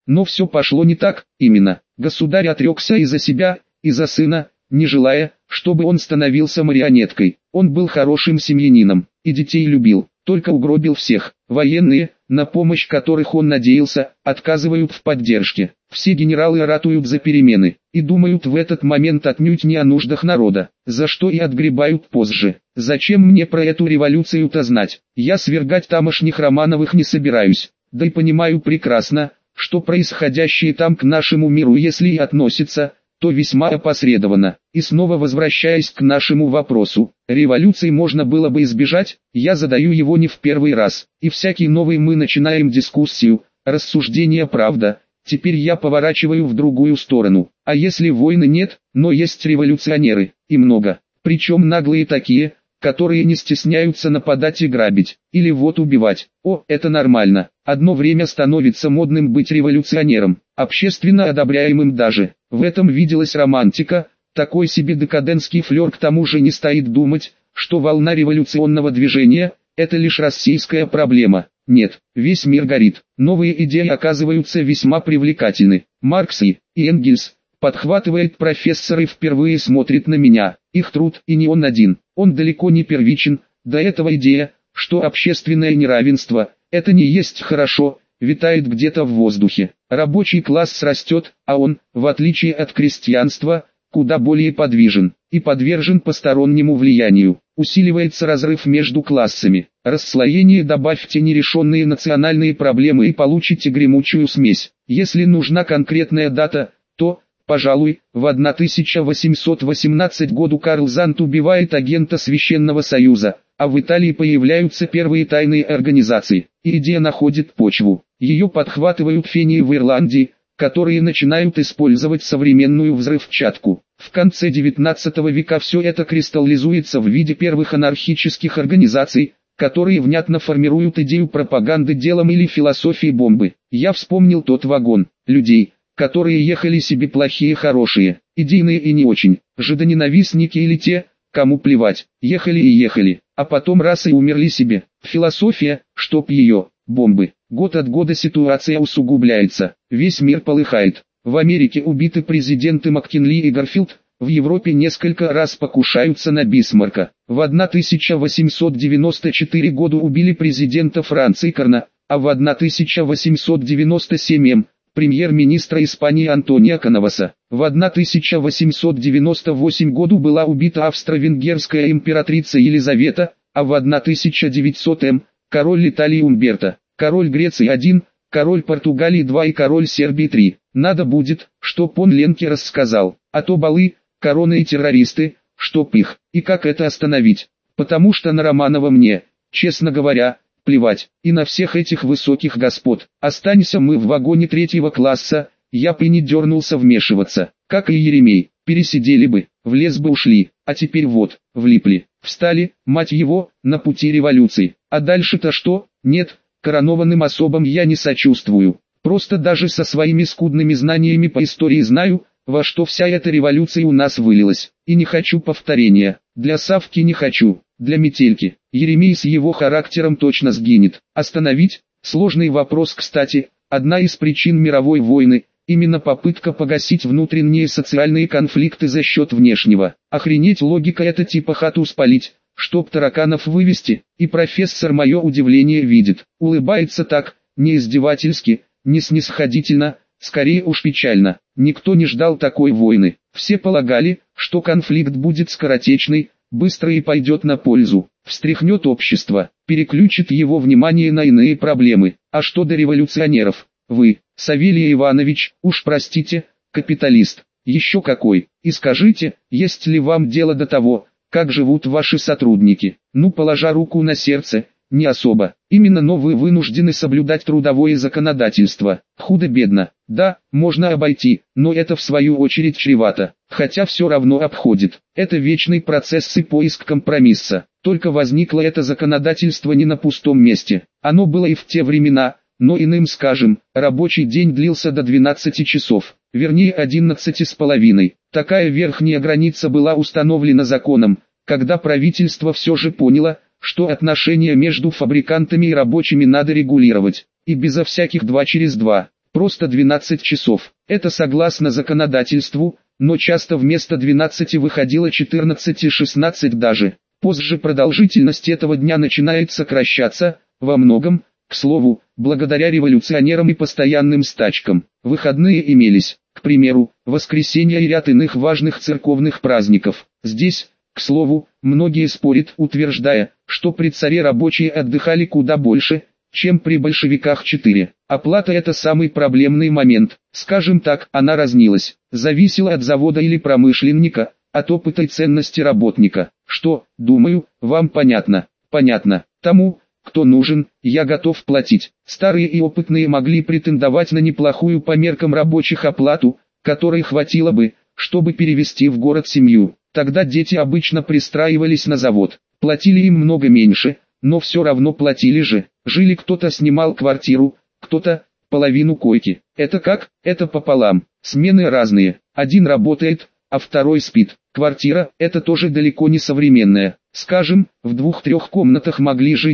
Но все пошло не так, именно. Государь отрекся и за себя, и за сына, не желая, чтобы он становился марионеткой. Он был хорошим семьянином, и детей любил, только угробил всех. Военные, на помощь которых он надеялся, отказывают в поддержке. Все генералы ратуют за перемены, и думают в этот момент отнюдь не о нуждах народа, за что и отгребают позже. Зачем мне про эту революцию-то знать? Я свергать тамошних Романовых не собираюсь, да и понимаю прекрасно, что происходящее там к нашему миру, если и относится, то весьма опосредованно. И снова возвращаясь к нашему вопросу, революции можно было бы избежать, я задаю его не в первый раз, и всякий новый мы начинаем дискуссию, рассуждение правда. Теперь я поворачиваю в другую сторону. А если войны нет, но есть революционеры, и много, причем наглые такие, которые не стесняются нападать и грабить, или вот убивать. О, это нормально. Одно время становится модным быть революционером, общественно одобряемым даже. В этом виделась романтика, такой себе декадентский флер. К тому же не стоит думать, что волна революционного движения – это лишь российская проблема. Нет, весь мир горит. Новые идеи оказываются весьма привлекательны. Маркс и Энгельс, подхватывает профессор и впервые смотрит на меня. Их труд, и не он один, он далеко не первичен. До этого идея, что общественное неравенство – это не есть хорошо, витает где-то в воздухе. Рабочий класс растет, а он, в отличие от крестьянства, куда более подвижен и подвержен постороннему влиянию. Усиливается разрыв между классами. Расслоение, добавьте нерешенные национальные проблемы и получите гремучую смесь. Если нужна конкретная дата, то, пожалуй, в 1818 году Карл Зант убивает агента Священного Союза, а в Италии появляются первые тайные организации, и идея находит почву. Ее подхватывают фении в Ирландии, которые начинают использовать современную взрывчатку. В конце 19 века все это кристаллизуется в виде первых анархических организаций, которые внятно формируют идею пропаганды делом или философии бомбы. Я вспомнил тот вагон людей, которые ехали себе плохие-хорошие, идейные и не очень, жидоненавистники или те, кому плевать, ехали и ехали, а потом раз и умерли себе. Философия, чтоб ее, бомбы. Год от года ситуация усугубляется, весь мир полыхает. В Америке убиты президенты МакКинли и Гарфилд, в Европе несколько раз покушаются на Бисмарка. В 1894 году убили президента Франции Карна, а в 1897 премьер-министра Испании Антонио Канаваса. В 1898 году была убита австро-венгерская императрица Елизавета, а в 1900 король Италии Умберто, король Греции 1, король Португалии 2 и король Сербии 3. Надо будет, чтоб он Ленке рассказал, а то балы, короны и террористы, чтоб их, и как это остановить. Потому что на Романова мне, честно говоря, плевать, и на всех этих высоких господ. Останься мы в вагоне третьего класса, я бы и не дернулся вмешиваться, как и Еремей, пересидели бы, в лес бы ушли, а теперь вот, влипли, встали, мать его, на пути революции. А дальше-то что? Нет, коронованным особам я не сочувствую, просто даже со своими скудными знаниями по истории знаю, во что вся эта революция у нас вылилась, и не хочу повторения, для Савки не хочу, для Метельки. Еремей с его характером точно сгинет. Остановить? Сложный вопрос, кстати. Одна из причин мировой войны – именно попытка погасить внутренние социальные конфликты за счет внешнего. Охренеть, логика это типа хату спалить, чтоб тараканов вывести, и профессор мое удивление видит. Улыбается так, не издевательски, не снисходительно, скорее уж печально. Никто не ждал такой войны. Все полагали, что конфликт будет скоротечный, быстро и пойдет на пользу, встряхнет общество, переключит его внимание на иные проблемы. А что до революционеров? Вы, Савелий Иванович, уж простите, капиталист, еще какой. И скажите, есть ли вам дело до того, как живут ваши сотрудники? Ну, положа руку на сердце, не особо. Именно, но вы вынуждены соблюдать трудовое законодательство. Худо-бедно. Да, можно обойти, но это в свою очередь чревато. Хотя все равно обходит. Это вечный процесс и поиск компромисса. Только возникло это законодательство не на пустом месте. Оно было и в те времена, но иным скажем, рабочий день длился до 12 часов. Вернее 11,5. Такая верхняя граница была установлена законом, когда правительство все же поняло, что отношения между фабрикантами и рабочими надо регулировать, и безо всяких 2 через 2. просто 12 часов. Это согласно законодательству, но часто вместо 12 выходило 14 и 16 даже. Позже продолжительность этого дня начинает сокращаться, во многом, к слову, благодаря революционерам и постоянным стачкам. Выходные имелись, к примеру, воскресенье и ряд иных важных церковных праздников. Здесь, к слову, многие спорят, утверждая, что при царе рабочие отдыхали куда больше, чем при большевиках 4. Оплата – это самый проблемный момент. Скажем так, она разнилась, зависела от завода или промышленника, от опыта и ценности работника. Что, думаю, вам понятно. Понятно. Тому, кто нужен, я готов платить. Старые и опытные могли претендовать на неплохую по меркам рабочих оплату, которой хватило бы, чтобы перевести в город семью. Тогда дети обычно пристраивались на завод. Платили им много меньше, но все равно платили же. Жили, кто-то снимал квартиру, кто-то половину койки. Это как? Это пополам. Смены разные. Один работает, а второй спит. Квартира – это тоже далеко не современная. Скажем, в 2-3 комнатах могли жить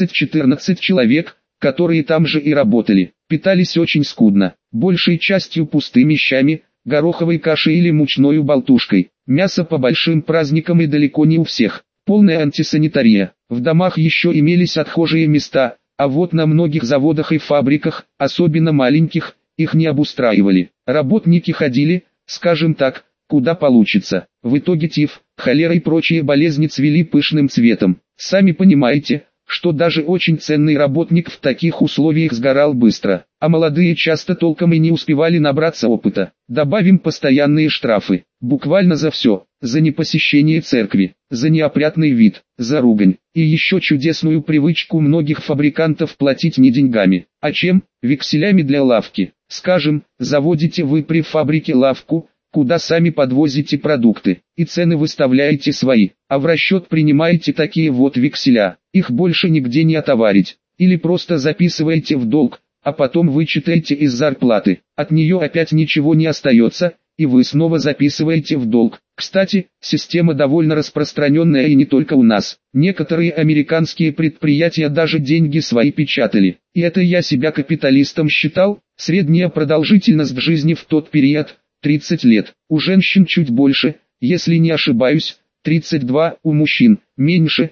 12-14 человек, которые там же и работали. Питались очень скудно, большей частью пустыми щами, гороховой кашей или мучною болтушкой. Мясо по большим праздникам и далеко не у всех. Полная антисанитария. В домах еще имелись отхожие места, а вот на многих заводах и фабриках, особенно маленьких, их не обустраивали. Работники ходили, скажем так, куда получится. В итоге тиф, холера и прочие болезни цвели пышным цветом. Сами понимаете, что даже очень ценный работник в таких условиях сгорал быстро, а молодые часто толком и не успевали набраться опыта. Добавим постоянные штрафы, буквально за все, за непосещение церкви, за неопрятный вид, за ругань, и еще чудесную привычку многих фабрикантов платить не деньгами, а чем? Векселями для лавки. Скажем, заводите вы при фабрике лавку, куда сами подвозите продукты, и цены выставляете свои, а в расчет принимаете такие вот векселя, их больше нигде не отоварить, или просто записываете в долг, а потом вычитаете из зарплаты, от нее опять ничего не остается, и вы снова записываете в долг. Кстати, система довольно распространенная и не только у нас, некоторые американские предприятия даже деньги свои печатали, и это я себя капиталистом считал. Средняя продолжительность жизни в тот период – 30 лет, у женщин чуть больше, если не ошибаюсь, 32, у мужчин, меньше,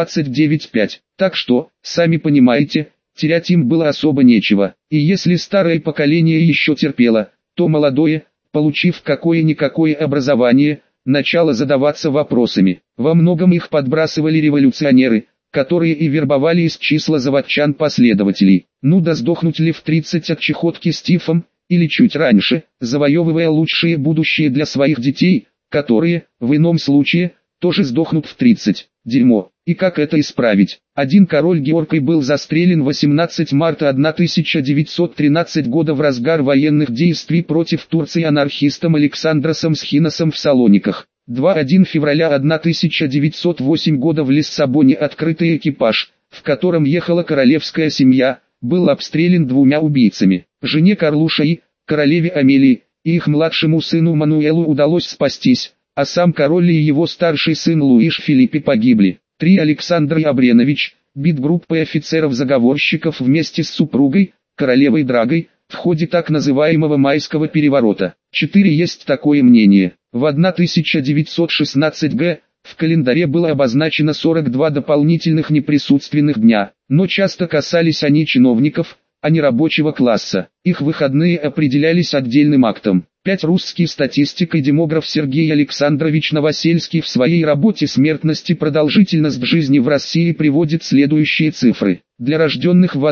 29,5. Так что, сами понимаете, терять им было особо нечего. И если старое поколение еще терпело, то молодое, получив какое-никакое образование, начало задаваться вопросами. Во многом их подбрасывали революционеры, которые и вербовали из числа заводчан-последователей. Ну да сдохнуть ли в 30 от чехотки с тифом, или чуть раньше, завоевывая лучшее будущее для своих детей, которые, в ином случае, тоже сдохнут в 30. Дерьмо. И как это исправить? Один король Георгий был застрелен 18 марта 1913 года в разгар военных действий против Турции анархистом Александросом Схиносом в Салониках. 2-1 февраля 1908 года в Лиссабоне открытый экипаж, в котором ехала королевская семья, был обстрелян 2 убийцами. Жене Карлуша и, королеве Амелии, и их младшему сыну Мануэлу удалось спастись, а сам король и его старший сын Луиш Филиппе погибли. 3 Александр Ябренович, бит группой офицеров-заговорщиков вместе с супругой, королевой Драгой, в ходе так называемого майского переворота. 4 Есть такое мнение. В 1916 г. в календаре было обозначено 42 дополнительных неприсутственных дня, но часто касались они чиновников, а не рабочего класса. Их выходные определялись отдельным актом. 5 Русский статистик и демограф Сергей Александрович Новосельский в своей работе «Смертность и продолжительность жизни в России» приводит следующие цифры. Для рожденных в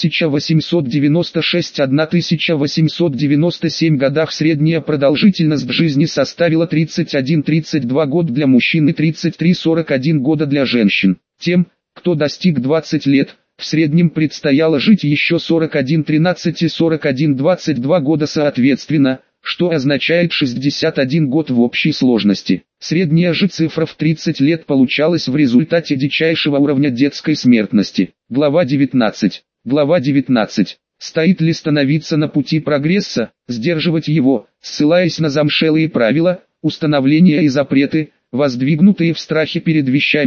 1896-1897 годах средняя продолжительность жизни составила 31-32 года для мужчин и 33-41 года для женщин. Тем, кто достиг 20 лет, в среднем предстояло жить еще 41-13 и 41-22 года соответственно, что означает 61 год в общей сложности. Средняя же цифра в 30 лет получалась в результате дичайшего уровня детской смертности. Глава 19. Глава 19. Стоит ли становиться на пути прогресса, сдерживать его, ссылаясь на замшелые правила, установления и запреты, воздвигнутые в страхе перед вещами,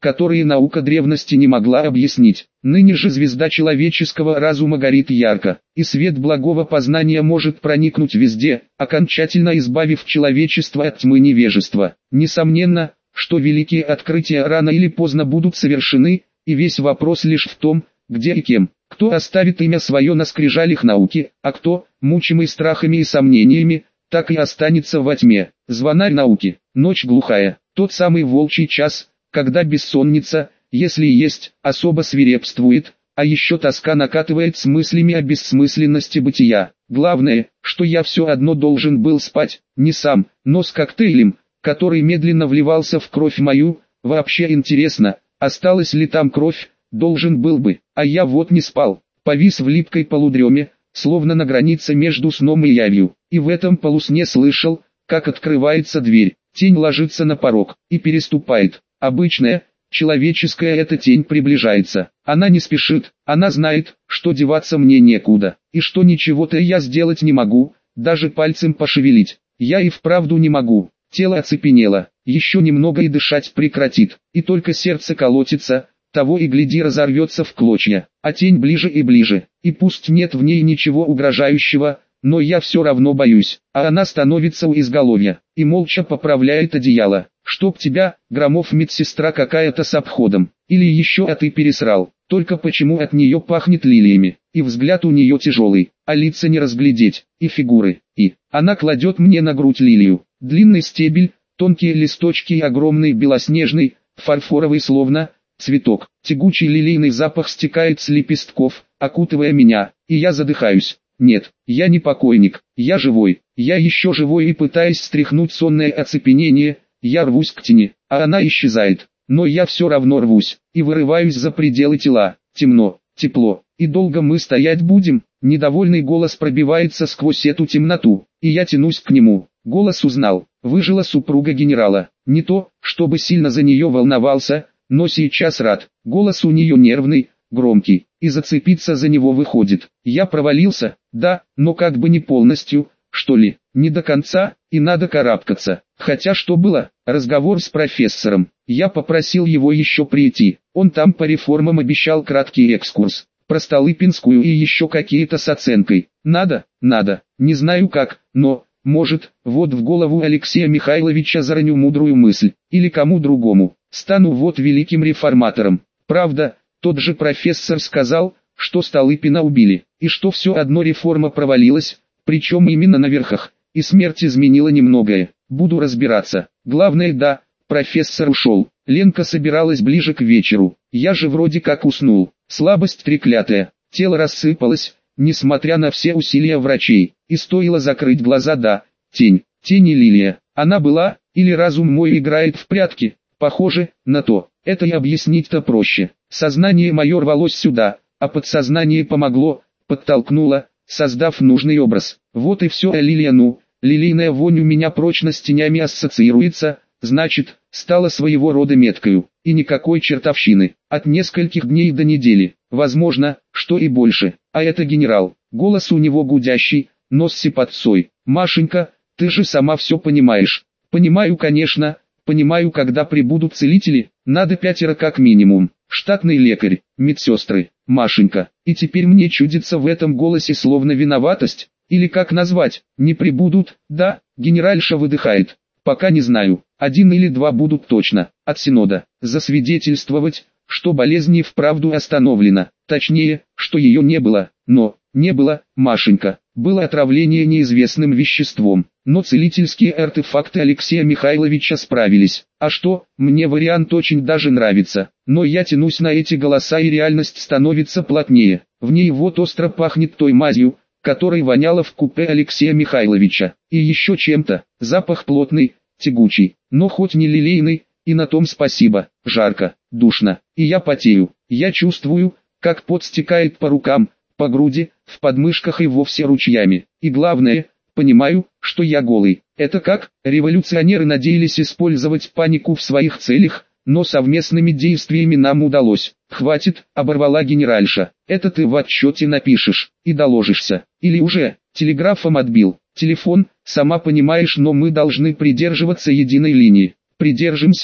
которые наука древности не могла объяснить. Ныне же звезда человеческого разума горит ярко, и свет благого познания может проникнуть везде, окончательно избавив человечество от тьмы невежества. Несомненно, что великие открытия рано или поздно будут совершены, и весь вопрос лишь в том, где и кем. Кто оставит имя свое на скрижалях науки, а кто, мучимый страхами и сомнениями, так и останется во тьме. Звонарь науки, ночь глухая, тот самый волчий час, когда бессонница, если и есть, особо свирепствует, а еще тоска накатывает с мыслями о бессмысленности бытия. Главное, что я все одно должен был спать, не сам, но с коктейлем, который медленно вливался в кровь мою. Вообще интересно, осталась ли там кровь, должен был бы, а я вот не спал, повис в липкой полудреме, словно на границе между сном и явью, и в этом полусне слышал, как открывается дверь, тень ложится на порог, и переступает. Обычная, человеческая эта тень приближается, она не спешит, она знает, что деваться мне некуда, и что ничего-то я сделать не могу, даже пальцем пошевелить, я и вправду не могу. Тело оцепенело, еще немного и дышать прекратит, и только сердце колотится, того и гляди разорвется в клочья, а тень ближе и ближе, и пусть нет в ней ничего угрожающего, но я все равно боюсь, а она становится у изголовья, и молча поправляет одеяло. Чтоб тебя, Громов, медсестра какая-то с обходом, или еще а ты пересрал, только почему от нее пахнет лилиями, и взгляд у нее тяжелый, а лица не разглядеть, и фигуры, и она кладет мне на грудь лилию, длинный стебель, тонкие листочки и огромный белоснежный, фарфоровый словно цветок, тягучий лилийный запах стекает с лепестков, окутывая меня, и я задыхаюсь. Нет, я не покойник, я живой, я еще живой, и пытаясь стряхнуть сонное оцепенение, я рвусь к тени, а она исчезает, но я все равно рвусь, и вырываюсь за пределы тела. Темно, тепло, и долго мы стоять будем? Недовольный голос пробивается сквозь эту темноту, и я тянусь к нему. Голос узнал, выжила супруга генерала, не то, чтобы сильно за нее волновался, но сейчас рад. Голос у нее нервный, громкий, и зацепиться за него выходит. Я провалился, да, но как бы не полностью, что ли, не до конца, и надо карабкаться. Хотя что было, разговор с профессором, я попросил его еще прийти, он там по реформам обещал краткий экскурс, про Столыпинскую и еще какие-то с оценкой. Надо, не знаю как, но, может, вот в голову Алексея Михайловича зароню мудрую мысль, или кому другому, стану вот великим реформатором. Правда, тот же профессор сказал, что Столыпина убили, и что все одно реформа провалилась, причем именно на верхах, и смерть изменила немногое. Буду разбираться. Главное, да, профессор ушел. Ленка собиралась ближе к вечеру. Я же вроде как уснул. Слабость треклятая. Тело рассыпалось, несмотря на все усилия врачей. И стоило закрыть глаза, да. Тень и лилия. Она была, или разум мой играет в прятки? Похоже на то. Это и объяснить-то проще. Сознание мое рвалось сюда, а подсознание помогло, подтолкнуло, создав нужный образ. Вот и все, лилия, лилийная вонь у меня прочно с тенями ассоциируется, значит, стала своего рода меткою, и никакой чертовщины, от нескольких дней до недели, возможно, что и больше, а это генерал, голос у него гудящий, но с сипотцой. Машенька, ты же сама все понимаешь. Понимаю, конечно, понимаю, когда прибудут целители, надо 5 как минимум, штатный лекарь, медсестры, Машенька, и теперь мне чудится в этом голосе словно виноватость, или как назвать, не прибудут, да, генеральша выдыхает, пока не знаю, 1 или 2 будут точно, от Синода, засвидетельствовать, что болезнь и вправду остановлена, точнее, что ее не было, но, не было, Машенька, было отравление неизвестным веществом, но целительские артефакты Алексея Михайловича справились, а что, мне вариант очень даже нравится, но я тянусь на эти голоса и реальность становится плотнее, в ней вот остро пахнет той мазью, которой воняло в купе Алексея Михайловича, и еще чем-то, запах плотный, тягучий, но хоть не лилейный, и на том спасибо, жарко, душно, и я потею, я чувствую, как пот стекает по рукам, по груди, в подмышках и вовсе ручьями, и главное, понимаю, что я голый. Это как, революционеры надеялись использовать панику в своих целях, но совместными действиями нам удалось. Хватит, оборвала генеральша, это ты в отчете напишешь, и доложишься, или уже, телеграфом отбил, телефон, сама понимаешь, но мы должны придерживаться единой линии. Придержимся,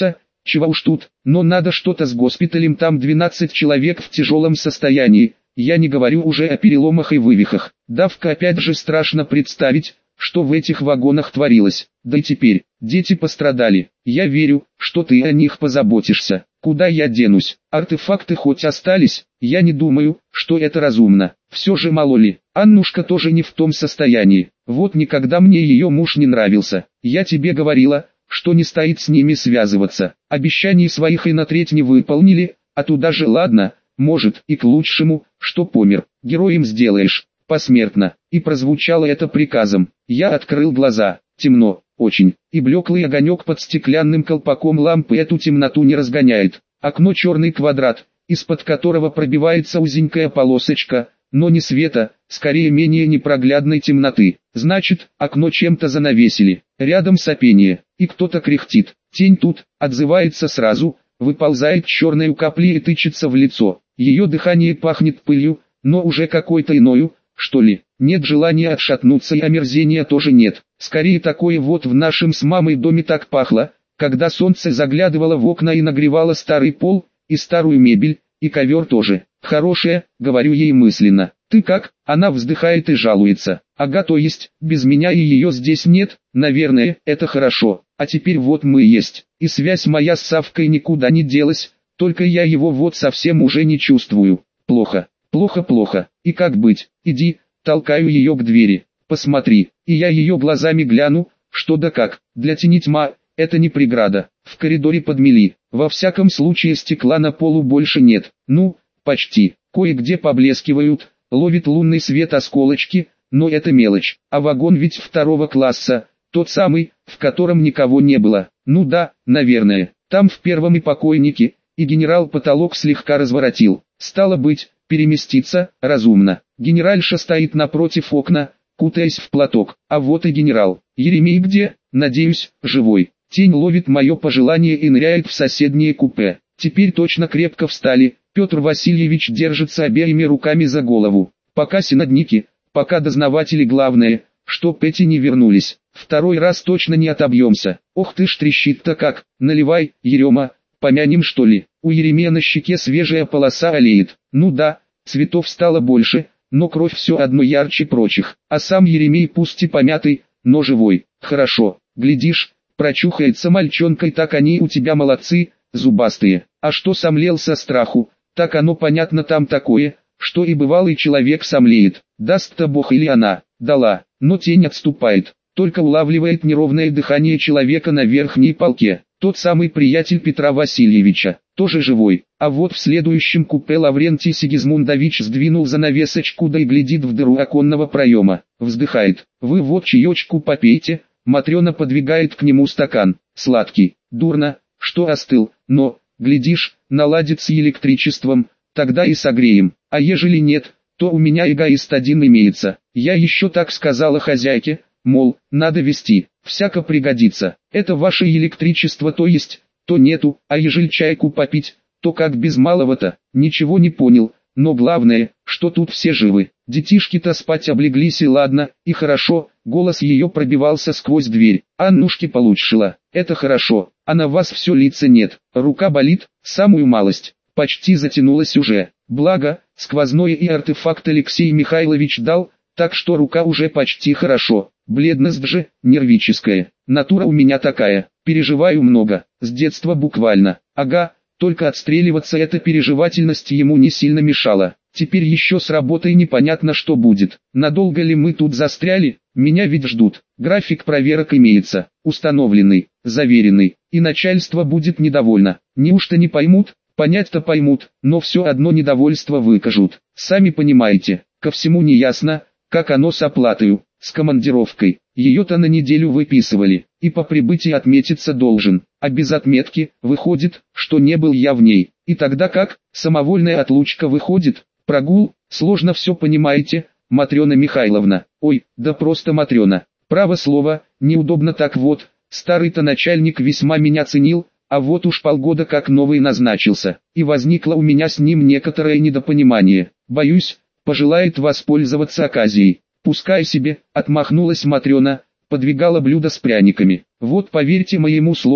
чего уж тут, но надо что-то с госпиталем, там 12 человек в тяжелом состоянии, я не говорю уже о переломах и вывихах. Давка, опять же страшно представить, что в этих вагонах творилось. Да и теперь, дети пострадали. Я верю, что ты о них позаботишься. Куда я денусь? Артефакты хоть остались? Я не думаю, что это разумно. Все же мало ли. Аннушка тоже не в том состоянии. Вот никогда мне ее муж не нравился. Я тебе говорила, что не стоит с ними связываться. Обещаний своих и на треть не выполнили, а туда же ладно, может и к лучшему, что помер. Героем сделаешь, посмертно. И прозвучало это приказом. Я открыл глаза. Темно, очень, и блеклый огонек под стеклянным колпаком лампы эту темноту не разгоняет. Окно черный квадрат, из-под которого пробивается узенькая полосочка, но не света, скорее менее непроглядной темноты. Значит, окно чем-то занавесили. Рядом сопение, и кто-то кряхтит. Тень тут, отзывается сразу, выползает черной каплей и тычется в лицо. Ее дыхание пахнет пылью, но уже какой-то иною, что ли. Нет желания отшатнуться и омерзения тоже нет. Скорее такое вот в нашем с мамой доме так пахло, когда солнце заглядывало в окна и нагревало старый пол, и старую мебель, и ковер тоже. Хорошая, говорю ей мысленно. Ты как? Она вздыхает и жалуется. Ага, то есть, без меня и ее здесь нет, наверное, это хорошо. А теперь вот мы есть, и связь моя с Савкой никуда не делась, только я его вот совсем уже не чувствую. Плохо, плохо, плохо. И как быть? Иди, толкаю ее к двери. Посмотри, и я ее глазами гляну, что да как. Для тени тьма, это не преграда. В коридоре подмели. Во всяком случае стекла на полу больше нет. Ну, почти. Кое-где поблескивают, ловит лунный свет осколочки, но это мелочь. А вагон ведь второго класса, тот самый, в котором никого не было. Ну да, наверное. Там в первом и покойники, и генерал потолок слегка разворотил. Стало быть, переместиться разумно. Генеральша стоит напротив окна, кутаясь в платок. А вот и генерал. Еремей где? Надеюсь, живой. Тень ловит мое пожелание и ныряет в соседнее купе. Теперь точно крепко встали. Петр Васильевич держится обеими руками за голову. Пока синодники, пока дознаватели, главное, чтоб эти не вернулись. Второй раз точно не отобьемся. Ох ты ж трещит-то как. Наливай, Ерема, помянем что ли. У Еремея на щеке свежая полоса олеет. Ну да, цветов стало больше, но кровь все одно ярче прочих. А сам Еремей пусть и помятый, но живой. Хорошо, глядишь, прочухается мальчонка, и так они у тебя молодцы, зубастые. А что сомлел со страху, так оно понятно, там такое, что и бывалый человек сомлеет. Даст-то Бог или она, дала, но тень отступает, только улавливает неровное дыхание человека на верхней полке. Тот самый приятель Петра Васильевича, тоже живой. А вот в следующем купе Лаврентий Сигизмундович сдвинул занавесочку, да и глядит в дыру оконного проема. Вздыхает. Вы вот чаечку попейте. Матрена подвигает к нему стакан. Сладкий. Дурно, что остыл, но, глядишь, наладит с электричеством, тогда и согреем. А ежели нет, то у меня эгоист один имеется. Я еще так сказала хозяйке, мол, надо вести, всяко пригодится. Это ваше электричество, то есть, то нету, а ежели чайку попить, то как без малого-то. Ничего не понял, но главное, что тут все живы. Детишки-то спать облеглись, и ладно, и хорошо. Голос ее пробивался сквозь дверь. Аннушке получшила, это хорошо, а на вас все лица нет. Рука болит, самую малость, почти затянулась уже. Благо, сквозное и артефакт Алексей Михайлович дал, так что рука уже почти хорошо. Бледность же, нервическая. Натура у меня такая, переживаю много, с детства буквально. Ага, только отстреливаться эта переживательность ему не сильно мешала. Теперь еще с работой непонятно, что будет. Надолго ли мы тут застряли? Меня ведь ждут. График проверок имеется, установленный, заверенный, и начальство будет недовольно. Неужто не поймут? Понять-то поймут, но все одно недовольство выкажут. Сами понимаете, ко всему не ясно, как оно с оплатой, с командировкой. Ее-то на неделю выписывали, и по прибытии отметиться должен, а без отметки, выходит, что не был я в ней. И тогда как, самовольная отлучка выходит, прогул, сложно все понимаете, Матрена Михайловна. Ой, да просто Матрена. Право слово, неудобно так вот, старый-то начальник весьма меня ценил, а вот уж полгода как новый назначился, и возникло у меня с ним некоторое недопонимание. Боюсь, пожелает воспользоваться оказией. Пускай себе, отмахнулась Матрена, подвигала блюдо с пряниками. Вот поверьте моему слову,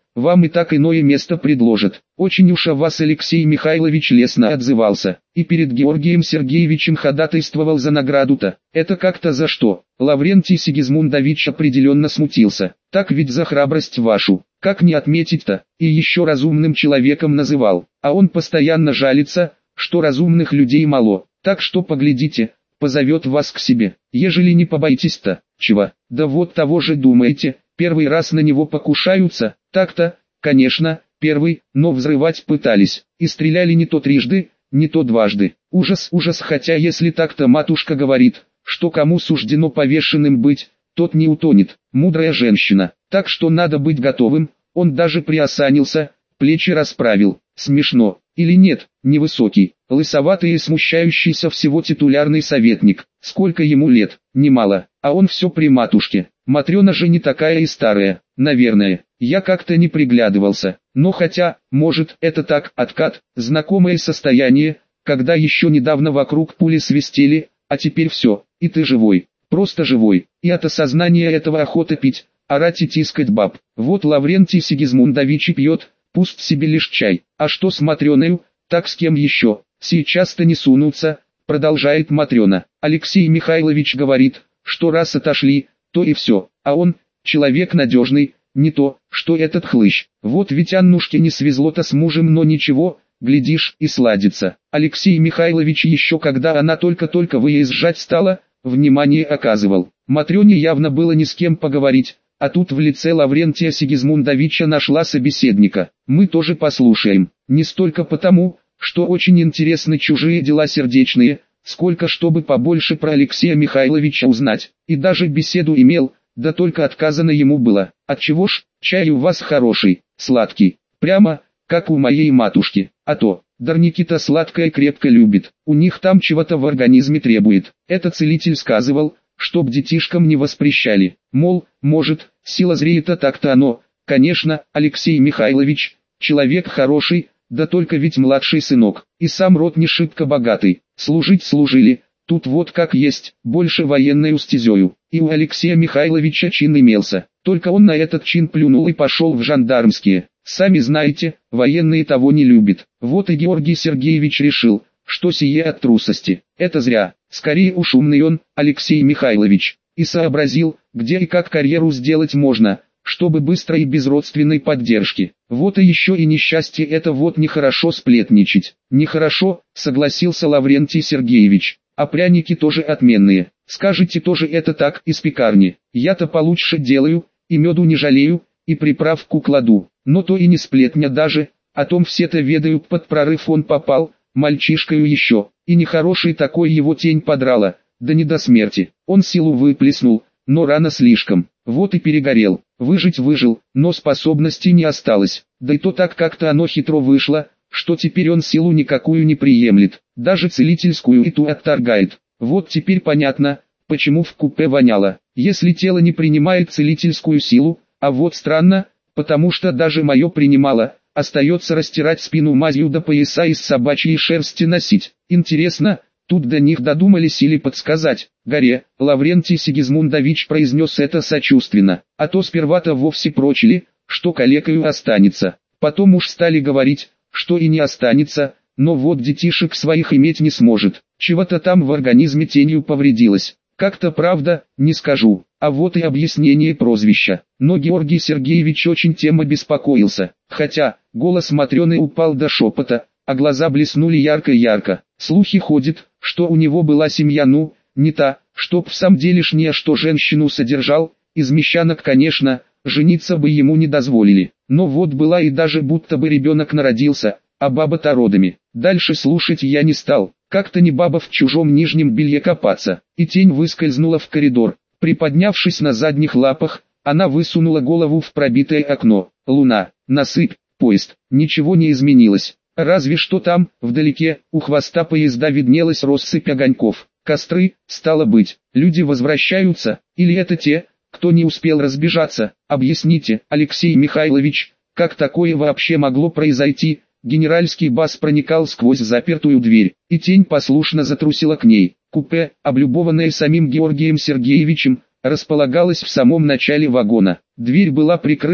вам и так иное место предложат. Очень уж о вас Алексей Михайлович лестно отзывался, и перед Георгием Сергеевичем ходатайствовал за награду-то. Это как-то за что? Лаврентий Сигизмундович определенно смутился. Так ведь за храбрость вашу, как не отметить-то, и еще разумным человеком называл. А он постоянно жалится, что разумных людей мало. Так что поглядите, позовет вас к себе, ежели не побоитесь-то. Чего? Да вот того же думаете, первый раз на него покушаются, так-то, конечно, первый, но взрывать пытались, и стреляли не то трижды, не то дважды. Ужас, ужас, хотя если так-то матушка говорит, что кому суждено повешенным быть, тот не утонет, мудрая женщина, так что надо быть готовым. Он даже приосанился, плечи расправил. Смешно, или нет? Невысокий, лысоватый и смущающийся всего титулярный советник. Сколько ему лет? Немало, а он все при матушке. Матрена же не такая и старая, наверное. Я как-то не приглядывался, но хотя, может, это так, откат, знакомое состояние, когда еще недавно вокруг пули свистели, а теперь все, и ты живой, просто живой, и от осознания этого охота пить, орать и тискать баб. Вот Лаврентий Сигизмундович и пьет, пусть себе лишь чай, а что с Матреною, так с кем еще, сейчас-то не сунутся, продолжает Матрена. Алексей Михайлович говорит, что раз отошли, то и все, а он, человек надежный, не то, что этот хлыщ. Вот ведь Аннушке не свезло-то с мужем, но ничего, глядишь, и сладится. Алексей Михайлович еще когда она только-только выезжать стала, внимание оказывал. Матрёне явно было ни с кем поговорить, а тут в лице Лаврентия Сигизмундовича нашла собеседника. Мы тоже послушаем, не столько потому, что очень интересны чужие дела сердечные, сколько чтобы побольше про Алексея Михайловича узнать. И даже беседу имел, да только отказано ему было. Отчего ж, чай у вас хороший, сладкий, прямо, как у моей матушки, а то, Дарники-то сладкое крепко любит, у них там чего-то в организме требует. Это целитель сказывал, чтоб детишкам не воспрещали, мол, может, сила зреет, а так-то оно. Конечно, Алексей Михайлович, человек хороший, да только ведь младший сынок, и сам род не шибко богатый, служить служили, тут вот как есть, больше военной стезею. И у Алексея Михайловича чин имелся, только он на этот чин плюнул и пошел в жандармские. Сами знаете, военные того не любят. Вот и Георгий Сергеевич решил, что сие от трусости. Это зря, скорее уж умный он, Алексей Михайлович, и сообразил, где и как карьеру сделать можно, чтобы быстро и без родственной поддержки. Вот и еще и несчастье, это вот нехорошо сплетничать. Нехорошо, согласился Лаврентий Сергеевич, а пряники тоже отменные. Скажите, тоже это так, из пекарни. Я-то получше делаю, и меду не жалею, и приправку кладу. Но то и не сплетня даже, о том все-то ведают, под прорыв он попал, мальчишкою еще, и нехороший такой его тень подрала, да не до смерти. Он силу выплеснул, но рано слишком, вот и перегорел. Выжить выжил, но способностей не осталось, да и то так как-то оно хитро вышло, что теперь он силу никакую не приемлет, даже целительскую и ту отторгает. Вот теперь понятно, почему в купе воняло, если тело не принимает целительскую силу, а вот странно, потому что даже мое принимало, остается растирать спину мазью до пояса из собачьей шерсти носить. Интересно, тут до них додумались или подсказать. Горе, Лаврентий Сигизмундович произнес это сочувственно, а то сперва-то вовсе прочили, что калекою останется. Потом уж стали говорить, что и не останется, но вот детишек своих иметь не сможет. Чего-то там в организме тенью повредилось. Как-то правда, не скажу, а вот и объяснение прозвища. Но Георгий Сергеевич очень тем обеспокоился, хотя, голос Матрёны упал до шепота, а глаза блеснули ярко-ярко. Слухи ходят, что у него была семья, ну, не та, чтоб в самом делешняя, что женщину содержал, из мещанок, конечно, жениться бы ему не дозволили, но вот была и даже будто бы ребенок народился, а баба-то родами. Дальше слушать я не стал, как-то не баба в чужом нижнем белье копаться, и тень выскользнула в коридор. Приподнявшись на задних лапах, она высунула голову в пробитое окно. Луна, насыпь, поезд, ничего не изменилось. Разве что там, вдалеке, у хвоста поезда виднелась россыпь огоньков. Костры, стало быть, люди возвращаются, или это те, кто не успел разбежаться? Объясните, Алексей Михайлович, как такое вообще могло произойти? Генеральский бас проникал сквозь запертую дверь, и тень послушно затрусила к ней. Купе, облюбованное самим Георгием Сергеевичем, располагалось в самом начале вагона. Дверь была прикрыта,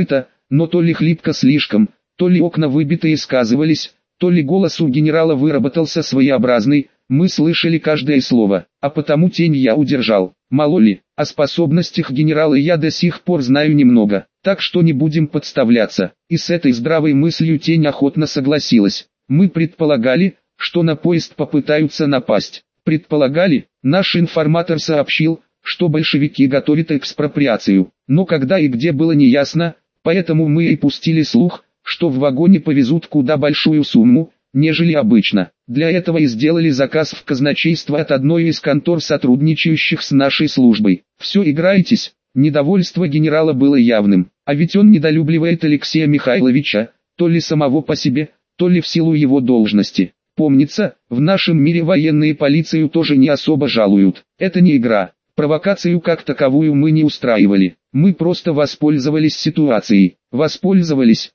но то ли хлипко слишком, то ли окна выбитые сказывались, то ли голос у генерала выработался своеобразный, мы слышали каждое слово, а потому тень я удержал. Мало ли, о способностях генерала я до сих пор знаю немного, так что не будем подставляться. И с этой здравой мыслью тень охотно согласилась. Мы предполагали, что на поезд попытаются напасть. Предполагали, наш информатор сообщил, что большевики готовят экспроприацию, но когда и где было неясно, поэтому мы и пустили слух, что в вагоне повезут куда большую сумму, нежели обычно. Для этого и сделали заказ в казначейство от одной из контор, сотрудничающих с нашей службой. Все играетесь? Недовольство генерала было явным, а ведь он недолюбливает Алексея Михайловича, то ли самого по себе, то ли в силу его должности. Помнится, в нашем мире военные полицию тоже не особо жалуют. Это не игра. Провокацию как таковую мы не устраивали. Мы просто воспользовались ситуацией. Воспользовались.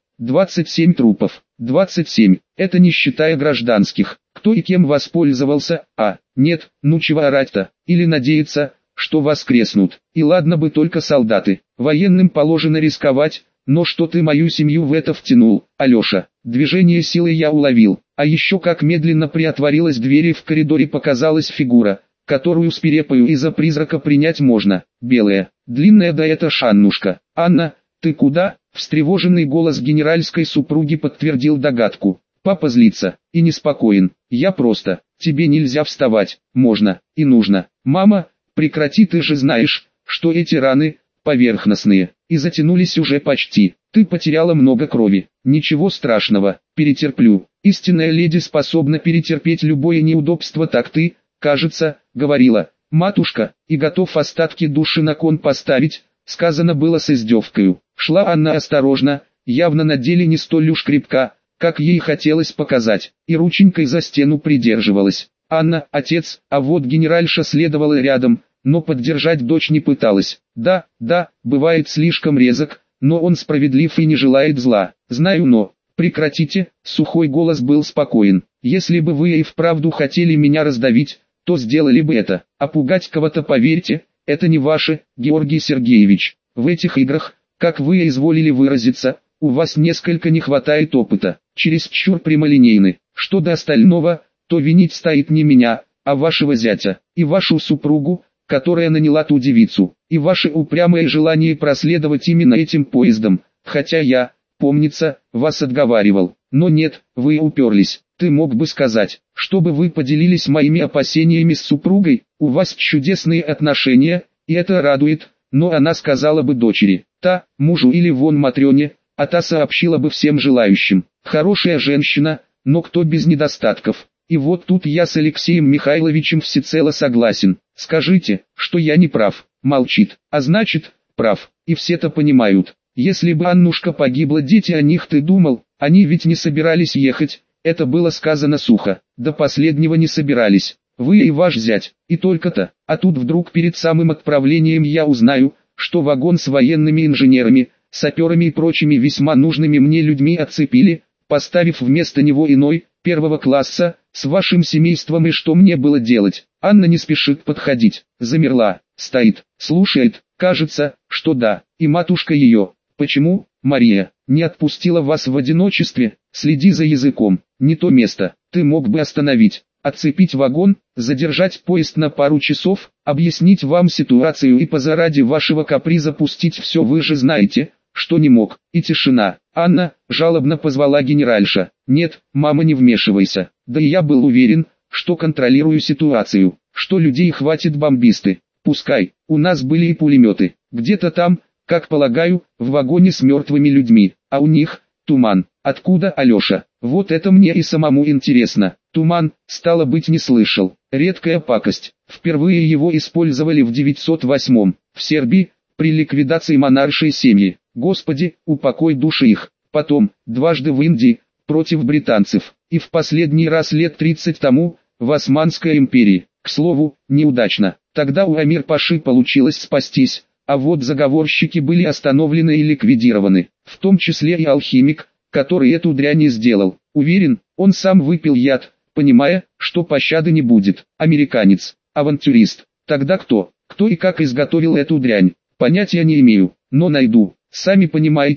27 трупов. 27. Это не считая гражданских. Кто и кем воспользовался? Нет, ну чего орать-то? Или надеяться, что воскреснут. И ладно бы только солдаты. Военным положено рисковать, но что ты мою семью в это втянул, Алеша? Движение силы я уловил. А еще как медленно приотворилась дверь и в коридоре показалась фигура, которую свирепую из-за призрака принять можно. Белая, длинная, да это Шаннушка. Анна, ты куда? Встревоженный голос генеральской супруги подтвердил догадку. Папа злится и неспокоен. Я просто, тебе нельзя вставать. Можно и нужно. Мама, прекрати, ты же знаешь, что эти раны поверхностные и затянулись уже почти. Ты потеряла много крови. Ничего страшного, перетерплю. Истинная леди способна перетерпеть любое неудобство, так ты, кажется, говорила, матушка, и готов остатки души на кон поставить. Сказано было с издевкою. Шла Анна осторожно, явно на деле не столь уж крепка, как ей хотелось показать, и рученькой за стену придерживалась. Анна, отец, а вот генеральша следовала рядом, но поддержать дочь не пыталась. Да, бывает слишком резок, но он справедлив и не желает зла. Знаю, но... Прекратите, сухой голос был спокоен. Если бы вы и вправду хотели меня раздавить, то сделали бы это. А пугать кого-то, поверьте, это не ваше, Георгий Сергеевич. В этих играх, как вы изволили выразиться, у вас несколько не хватает опыта. Чересчур прямолинейны. Что до остального, то винить стоит не меня, а вашего зятя, и вашу супругу, которая наняла ту девицу, и ваше упрямое желание проследовать именно этим поездом, хотя я, помнится, вас отговаривал. Но нет, вы уперлись. Ты мог бы сказать, чтобы вы поделились моими опасениями с супругой. У вас чудесные отношения, и это радует. Но она сказала бы дочери, та, мужу или вон Матрёне, а та сообщила бы всем желающим. Хорошая женщина, но кто без недостатков? И вот тут я с Алексеем Михайловичем всецело согласен. Скажите, что я не прав. Молчит. А значит, прав. И все-то понимают. Если бы Аннушка погибла, дети о них ты думал, они ведь не собирались ехать. Это было сказано сухо. До последнего не собирались. Вы и ваш зять, и только-то. А тут вдруг перед самым отправлением я узнаю, что вагон с военными инженерами, саперами и прочими весьма нужными мне людьми отцепили, поставив вместо него иной, первого класса, с вашим семейством. И что мне было делать? Анна не спешит подходить, замерла, стоит, слушает, кажется, что да, и матушка ее. Почему, Мария, не отпустила вас в одиночестве? Следи за языком, не то место. Ты мог бы остановить, отцепить вагон, задержать поезд на пару часов, объяснить вам ситуацию и позаради вашего каприза пустить все. Вы же знаете, что не мог. И тишина. Анна, жалобно позвала генеральша. Нет, мама, не вмешивайся. Да и я был уверен, что контролирую ситуацию, что людей хватит бомбисты. Пускай, у нас были и пулеметы. Где-то там, как полагаю, в вагоне с мертвыми людьми, а у них туман. Откуда, Алеша? Вот это мне и самому интересно. Туман, стало быть, не слышал. Редкая пакость. Впервые его использовали в 908-м, в Сербии, при ликвидации монаршей семьи. Господи, упокой души их. Потом, дважды в Индии, против британцев. И в последний раз лет 30 тому, в Османской империи. К слову, неудачно. Тогда у Амир-паши получилось спастись. А вот заговорщики были остановлены и ликвидированы, в том числе и алхимик, который эту дрянь и сделал. Уверен, он сам выпил яд, понимая, что пощады не будет. Американец, авантюрист. Тогда кто? Кто и как изготовил эту дрянь? Понятия не имею, но найду. Сами понимаете,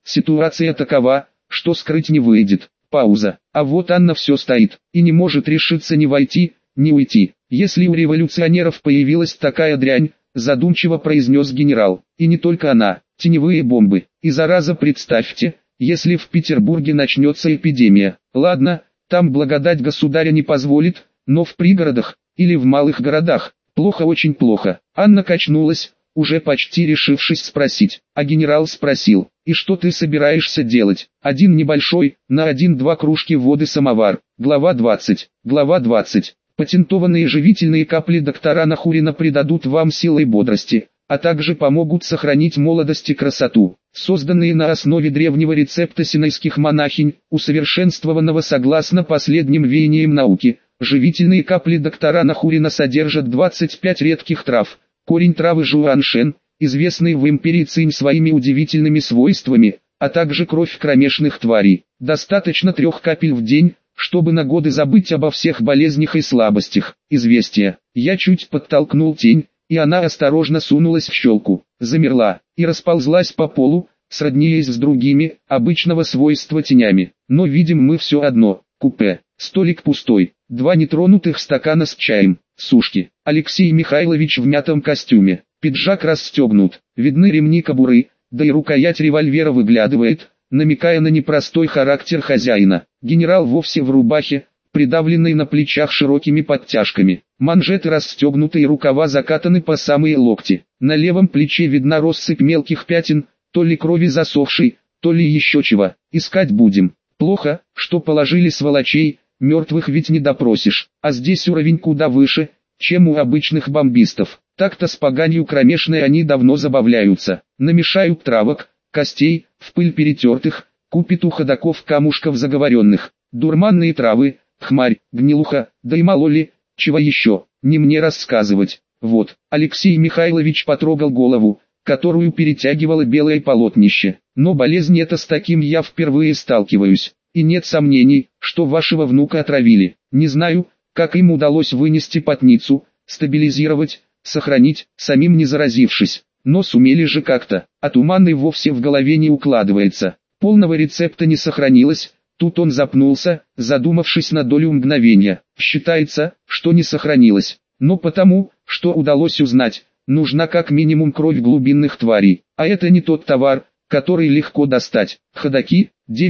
Ситуация такова, что скрыть не выйдет. Пауза. А вот Анна все стоит, и не может решиться ни войти, ни уйти. Если у революционеров появилась такая дрянь, задумчиво произнес генерал, и не только она, теневые бомбы. И зараза, представьте, если в Петербурге начнется эпидемия. Ладно, там благодать государя не позволит, но в пригородах, или в малых городах, плохо, очень плохо. Анна качнулась, уже почти решившись спросить, а генерал спросил, и что ты собираешься делать? Один небольшой, на 1-2 кружки воды самовар. Глава 20. Глава 20. Патентованные живительные капли доктора Нахурина придадут вам силы и бодрости, а также помогут сохранить молодость и красоту. Созданные на основе древнего рецепта синайских монахинь, усовершенствованного согласно последним веяниям науки, живительные капли доктора Нахурина содержат 25 редких трав. Корень травы жуаншен, известный в империи Цинь своими удивительными свойствами, а также кровь кромешных тварей. Достаточно 3 капель в день, чтобы на годы забыть обо всех болезнях и слабостях. Известие. Я чуть подтолкнул тень, и она осторожно сунулась в щелку, замерла, и расползлась по полу, сродниясь с другими, обычного свойства тенями. Но видим мы все одно. Купе. Столик пустой. 2 нетронутых стакана с чаем. Сушки. Алексей Михайлович в мятом костюме. Пиджак расстегнут. Видны ремни кобуры, да и рукоять револьвера выглядывает, намекая на непростой характер хозяина. Генерал вовсе в рубахе, придавленной на плечах широкими подтяжками. Манжеты расстегнуты и рукава закатаны по самые локти. На левом плече видна россыпь мелких пятен, то ли крови засохшей, то ли еще чего. Искать будем. Плохо, что положили сволочей, мертвых ведь не допросишь. А здесь уровень куда выше, чем у обычных бомбистов. Так-то с поганью кромешной они давно забавляются. Намешают травок, костей, в пыль перетертых, купит у ходоков камушков заговоренных. Дурманные травы, хмарь, гнилуха, да и мало ли, чего еще, не мне рассказывать. Вот, Алексей Михайлович потрогал голову, которую перетягивало белое полотнище. Но болезнь эта, с таким я впервые сталкиваюсь. И нет сомнений, что вашего внука отравили. Не знаю, как им удалось вынести потницу, стабилизировать, сохранить, самим не заразившись. Но сумели же как-то, а туманный вовсе в голове не укладывается. Полного рецепта не сохранилось. Тут он запнулся, задумавшись на долю мгновения. Считается, что не сохранилось. Но потому, что удалось узнать, нужна как минимум кровь глубинных тварей. А это не тот товар, который легко достать. Ходоки,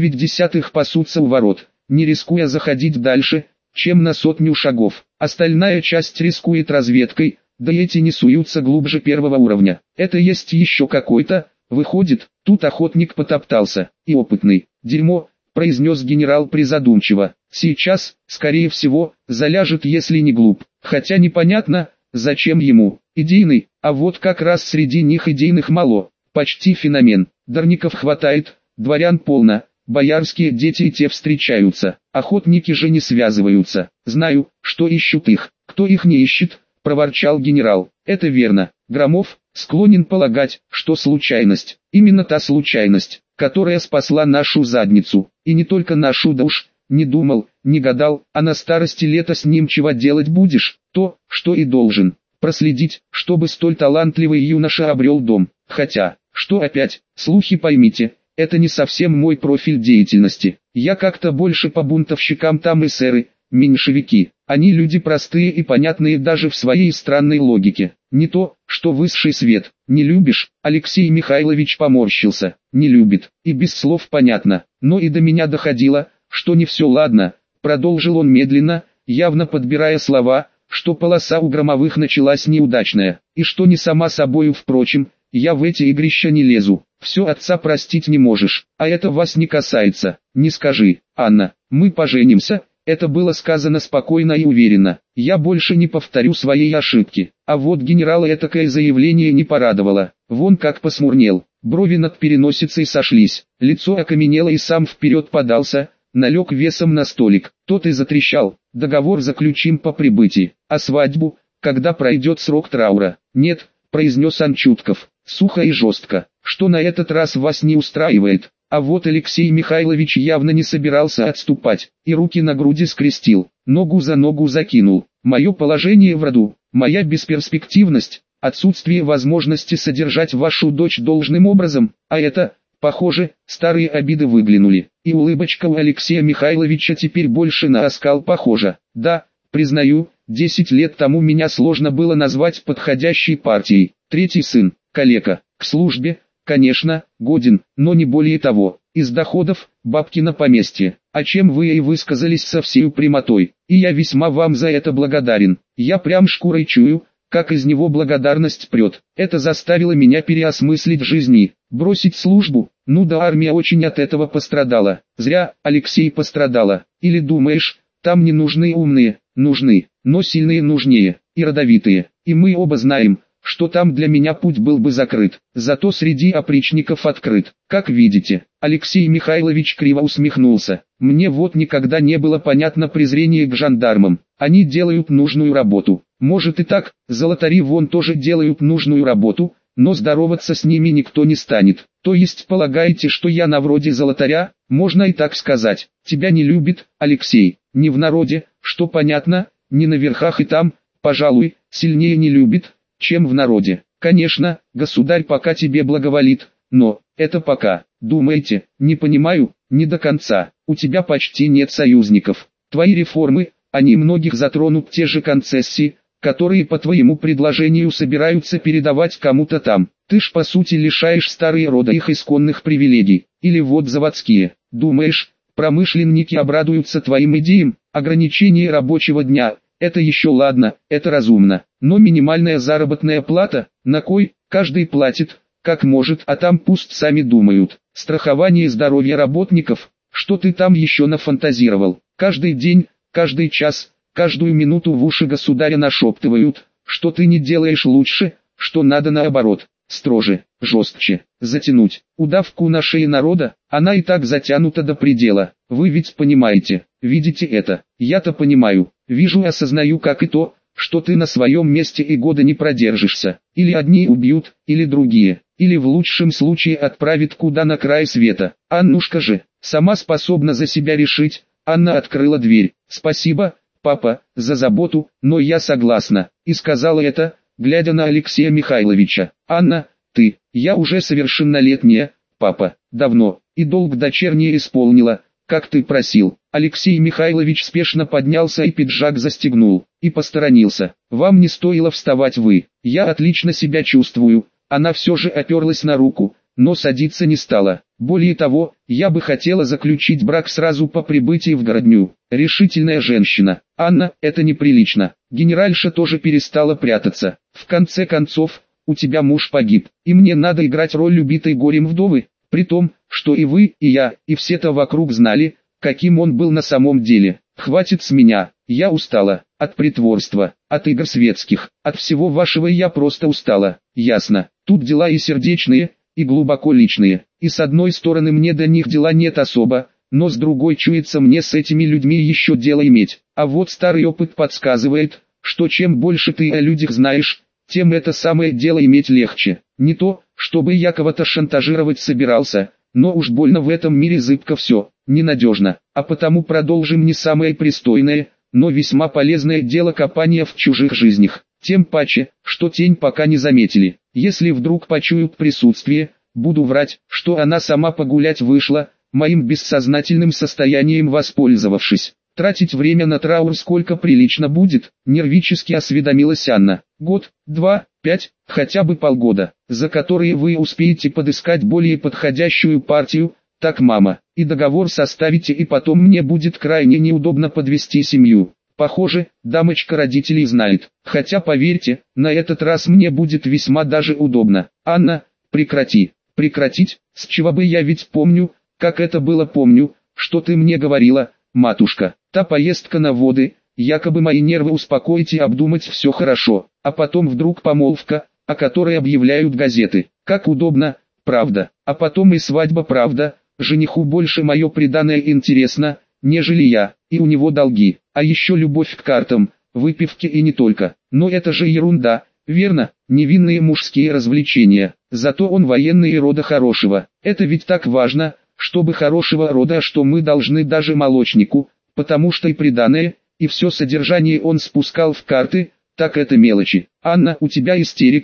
9 пасутся у ворот, не рискуя заходить дальше, чем на 100 шагов. Остальная часть рискует разведкой, да эти не суются глубже 1-го уровня. Это есть еще какой-то, выходит, тут охотник потоптался, и опытный. Дерьмо, произнес генерал призадумчиво. Сейчас, скорее всего, заляжет, если не глуп. Хотя непонятно, зачем ему. Идейный, а вот как раз среди них идейных мало. Почти феномен. Дарников хватает, дворян полно, боярские дети и те встречаются. Охотники же не связываются. Знаю, что ищут их. Кто их не ищет, проворчал генерал. Это верно. Громов склонен полагать, что случайность, именно та случайность, которая спасла нашу задницу. И не только нашу, да уж, не думал, не гадал, а на старости лета с ним чего делать будешь? То, что и должен. Проследить, чтобы столь талантливый юноша обрел дом. Хотя, что опять, слухи поймите, это не совсем мой профиль деятельности. Я как-то больше по бунтовщикам, там эсеры, меньшевики. Они люди простые и понятные даже в своей странной логике. Не то, что высший свет. Не любишь? Алексей Михайлович поморщился. Не любит. И без слов понятно. Но и до меня доходило, что не все ладно. Продолжил он медленно, явно подбирая слова, что полоса у Громовых началась неудачная. И что не сама собою, впрочем, я в эти игрища не лезу. Все отца простить не можешь. А это вас не касается. Не скажи, Анна, мы поженимся. Это было сказано спокойно и уверенно. Я больше не повторю своей ошибки. А вот генерала этакое заявление не порадовало. Вон как посмурнел. Брови над переносицей сошлись. Лицо окаменело и сам вперед подался, налег весом на столик. Тот и затрещал. Договор заключим по прибытии. А свадьбу, когда пройдет срок траура? Нет, произнес Анчутков. Сухо и жестко. Что на этот раз вас не устраивает? А вот Алексей Михайлович явно не собирался отступать, и руки на груди скрестил, ногу за ногу закинул. Мое положение в роду, моя бесперспективность, отсутствие возможности содержать вашу дочь должным образом, а это, Похоже, старые обиды выглянули, и улыбочка у Алексея Михайловича теперь больше на оскал похожа. Да, признаю, 10 лет тому меня сложно было назвать подходящей партией. Третий сын, калека, к службе, конечно, годен, но не более того. Из доходов, бабкино поместье, о чем вы и высказались со всей прямотой, и я весьма вам за это благодарен. Я прям шкурой чую, как из него благодарность прет. Это заставило меня переосмыслить жизни, бросить службу. Ну да, армия очень от этого пострадала. Зря, Алексей, пострадала. Или думаешь, там не нужны умные? Нужны, но сильные нужнее, и родовитые. И мы оба знаем, что там для меня путь был бы закрыт, зато среди опричников открыт. Как видите, Алексей Михайлович криво усмехнулся. Мне вот никогда не было понятно презрение к жандармам. Они делают нужную работу. Может и так, золотари вон тоже делают нужную работу, но здороваться с ними никто не станет. То есть полагаете, что я на вроде золотаря? Можно и так сказать. Тебя не любит, Алексей, не в народе, что понятно, не на верхах и там, пожалуй, сильнее не любит, чем в народе. Конечно, государь пока тебе благоволит, но, это пока, думаете, не понимаю, не до конца, у тебя почти нет союзников. Твои реформы, они многих затронут, те же концессии, которые по твоему предложению собираются передавать кому-то там. Ты ж по сути лишаешь старые рода их исконных привилегий, или вот заводские. Думаешь, промышленники обрадуются твоим идеям? Ограничение рабочего дня, это еще ладно, это разумно. Но минимальная заработная плата, на кой, каждый платит, как может, а там пусть сами думают. Страхование здоровья работников, что ты там еще нафантазировал? Каждый день, каждый час, каждую минуту в уши государя нашептывают, что ты не делаешь лучше, что надо наоборот, строже, жестче, затянуть. Удавку на шее народа, она и так затянута до предела. Вы ведь понимаете, видите это? Я-то понимаю, вижу и осознаю, как и то, что ты на своем месте и года не продержишься. Или одни убьют, или другие, или в лучшем случае отправят куда на край света. Аннушка же, сама способна за себя решить. Анна открыла дверь. Спасибо, папа, за заботу, но я согласна. И сказала это, глядя на Алексея Михайловича. Анна, я уже совершеннолетняя, папа, давно, и долг дочерней исполнила, как ты просил. Алексей Михайлович спешно поднялся и пиджак застегнул, и посторонился. Вам не стоило вставать вы, я отлично себя чувствую. Она все же оперлась на руку, но садиться не стала. Более того, я бы хотела заключить брак сразу по прибытии в городню. Решительная женщина. Анна, это неприлично. Генеральша тоже перестала прятаться. В конце концов, у тебя муж погиб, и мне надо играть роль убитой горем вдовы, при том, что и вы, и я, и все-то вокруг знали, каким он был на самом деле. Хватит с меня, я устала, от притворства, от игр светских, от всего вашего я просто устала. Ясно, тут дела и сердечные, и глубоко личные, и с одной стороны мне до них дела нет особо, но с другой чуется мне с этими людьми еще дело иметь. А вот старый опыт подсказывает, что чем больше ты о людях знаешь, тем это самое дело иметь легче. Не то, чтобы я кого-то шантажировать собирался, но уж больно в этом мире зыбко все, ненадежно, а потому продолжим не самое пристойное, но весьма полезное дело копания в чужих жизнях. Тем паче, что тень пока не заметили. Если вдруг почуют присутствие, буду врать, что она сама погулять вышла, моим бессознательным состоянием воспользовавшись. Тратить время на траур сколько прилично будет, нервически осведомилась Анна. Год, 2, 5, хотя бы полгода, за которые вы успеете подыскать более подходящую партию, так мама, и договор составите, и потом мне будет крайне неудобно подвести семью. Похоже, дамочка родителей знает, хотя поверьте, на этот раз мне будет весьма даже удобно. Анна, прекрати. Прекратить, с чего бы, я ведь помню, как это было, помню, что ты мне говорила, матушка. Та поездка на воды, якобы мои нервы успокоить и обдумать все хорошо, а потом вдруг помолвка, о которой объявляют газеты. Как удобно, правда, а потом и свадьба, правда, жениху больше мое приданое интересно, нежели я, и у него долги, а еще любовь к картам, выпивке и не только. Но это же ерунда, верно, невинные мужские развлечения, зато он военный и рода хорошего. Это ведь так важно, чтобы хорошего рода, что мы должны даже молочнику, потому что и приданое, и все содержание он спускал в карты, так это мелочи. Анна, у тебя истерика,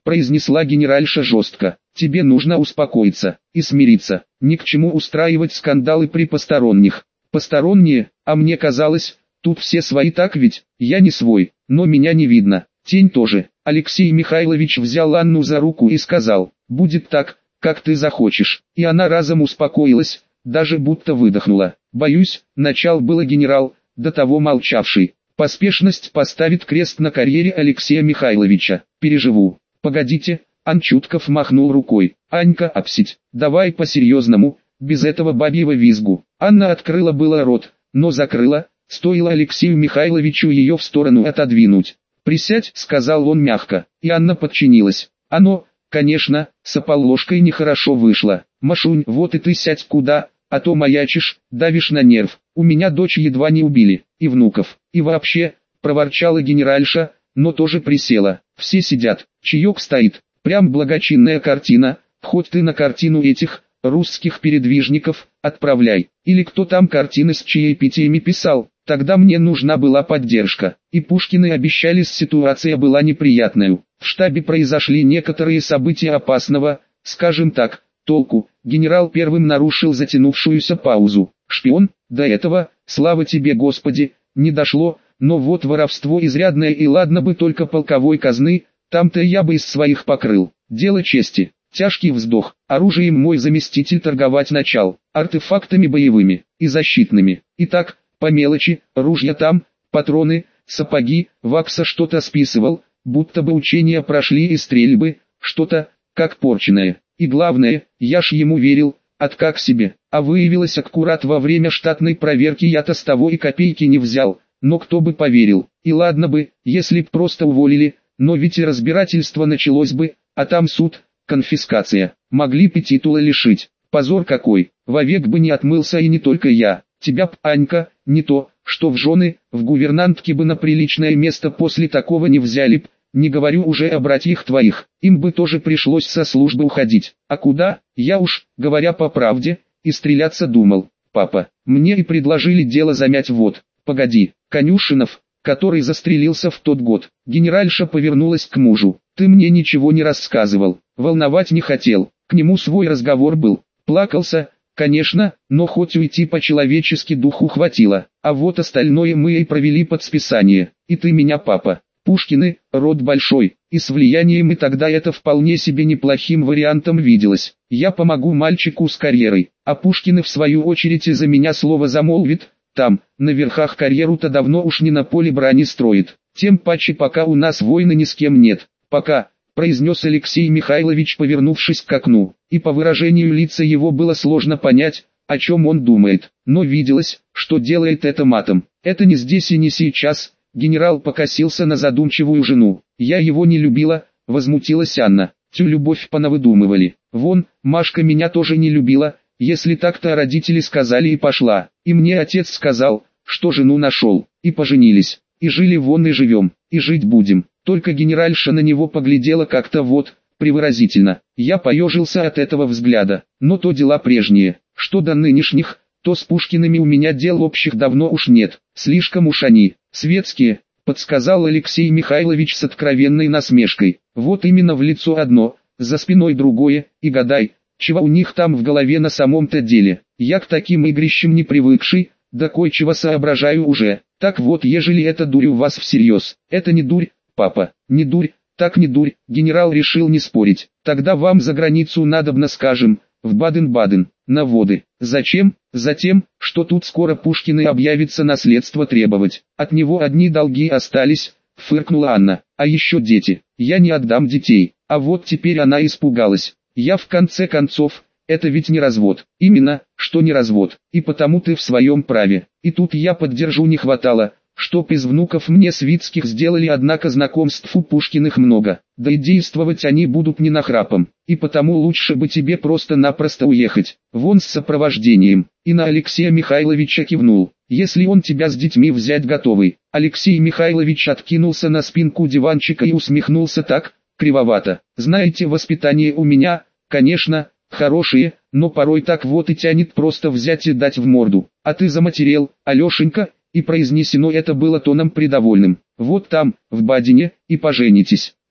произнесла генеральша жестко. Тебе нужно успокоиться и смириться. Ни к чему устраивать скандалы при посторонних. Посторонние, а мне казалось, тут все свои, так ведь? Я не свой, но меня не видно. Тень тоже. Алексей Михайлович взял Анну за руку и сказал: будет так, как ты захочешь. И она разом успокоилась, даже будто выдохнула. Боюсь, начал было генерал, до того молчавший. Поспешность поставит крест на карьере Алексея Михайловича. Переживу. Погодите, Анчутков махнул рукой. Анька, обсить, давай по-серьезному, без этого бабьего визгу. Анна открыла было рот, но закрыла, стоило Алексею Михайловичу ее в сторону отодвинуть. «Присядь», — сказал он мягко, и Анна подчинилась. Оно, конечно, с ополложкой нехорошо вышло. «Машунь, вот и ты сядь куда, а то маячишь, давишь на нерв. У меня дочь едва не убили, и внуков, и вообще», — проворчала генеральша, но тоже присела. «Все сидят, чаек стоит, прям благочинная картина, хоть ты на картину этих русских передвижников отправляй, или кто там картины с чаепитиями писал». Тогда мне нужна была поддержка, и Пушкины обещали, ситуация была неприятной. В штабе произошли некоторые события опасного, скажем так, толку. Генерал первым нарушил затянувшуюся паузу. Шпион, до этого, слава тебе Господи, не дошло, но вот воровство изрядное, и ладно бы только полковой казны, там-то я бы из своих покрыл. Дело чести. Тяжкий вздох. Оружием мой заместитель торговать начал, артефактами боевыми и защитными. Итак, по мелочи, ружья там, патроны, сапоги, вакса что-то списывал, будто бы учения прошли и стрельбы, что-то, как порченное. И главное, я ж ему верил, как себе, а выявилось аккурат во время штатной проверки, я-то с того и копейки не взял, но кто бы поверил. И ладно бы, если б просто уволили, но ведь и разбирательство началось бы, а там суд, конфискация, могли бы титула лишить. Позор какой, вовек бы не отмылся, и не только я. Тебя б, Анька, не то, что в жены, в гувернантки бы на приличное место после такого не взяли б, не говорю уже о братьях твоих, им бы тоже пришлось со службы уходить. А куда, я уж, говоря по правде, и стреляться думал. Папа, мне и предложили дело замять вот, погоди, Конюшинов, который застрелился в тот год. Генеральша повернулась к мужу. Ты мне ничего не рассказывал, волновать не хотел, к нему свой разговор был, плакался, конечно, но хоть уйти по-человечески духу хватило, а вот остальное мы и провели под списание. И ты меня, папа. Пушкины, род большой, и с влиянием, и тогда это вполне себе неплохим вариантом виделось. Я помогу мальчику с карьерой, а Пушкины в свою очередь из-за меня слово замолвит, там, на верхах, карьеру-то давно уж не на поле брани строит, тем паче пока у нас войны ни с кем нет. Пока, произнес Алексей Михайлович, повернувшись к окну, и по выражению лица его было сложно понять, о чем он думает, но виделось, что делает это матом. Это не здесь и не сейчас. Генерал покосился на задумчивую жену. Я его не любила, возмутилась Анна. Тю, любовь понавыдумывали. Вон, Машка меня тоже не любила, если так-то родители сказали, и пошла. И мне отец сказал, что жену нашел, и поженились, и жили вон и живем, и жить будем. Только генеральша на него поглядела как-то вот, привыразительно. Я поежился от этого взгляда, но то дела прежние. Что до нынешних, то с Пушкиными у меня дел общих давно уж нет, слишком уж они светские, подсказал Алексей Михайлович с откровенной насмешкой. Вот именно, в лицо одно, за спиной другое, и гадай, чего у них там в голове на самом-то деле. Я к таким игрищам не привыкший, да кое-чего соображаю уже. Так вот, ежели это дурь у вас всерьез, это не дурь, папа, не дурь, так не дурь. Генерал решил не спорить. Тогда вам за границу надобно, скажем, в Баден-Баден, на воды. Зачем? Затем, что тут скоро Пушкины объявится наследство требовать. От него одни долги остались, фыркнула Анна. А еще дети. Я не отдам детей. А вот теперь она испугалась. Я в конце концов, это ведь не развод. Именно, что не развод. И потому ты в своем праве. И тут я поддержу, не хватало, чтоб из внуков мне Свицких сделали, однако знакомств у Пушкиных много. Да и действовать они будут не нахрапом. И потому лучше бы тебе просто-напросто уехать. Вон с сопровождением. И на Алексея Михайловича кивнул. Если он тебя с детьми взять готовый. Алексей Михайлович откинулся на спинку диванчика и усмехнулся так, кривовато. Знаете, воспитание у меня, конечно, хорошие, но порой так вот и тянет просто взять и дать в морду. А ты заматерел, Алешенька, и произнесено это было тоном придовольным. Вот там, в Бадине, и поженитесь.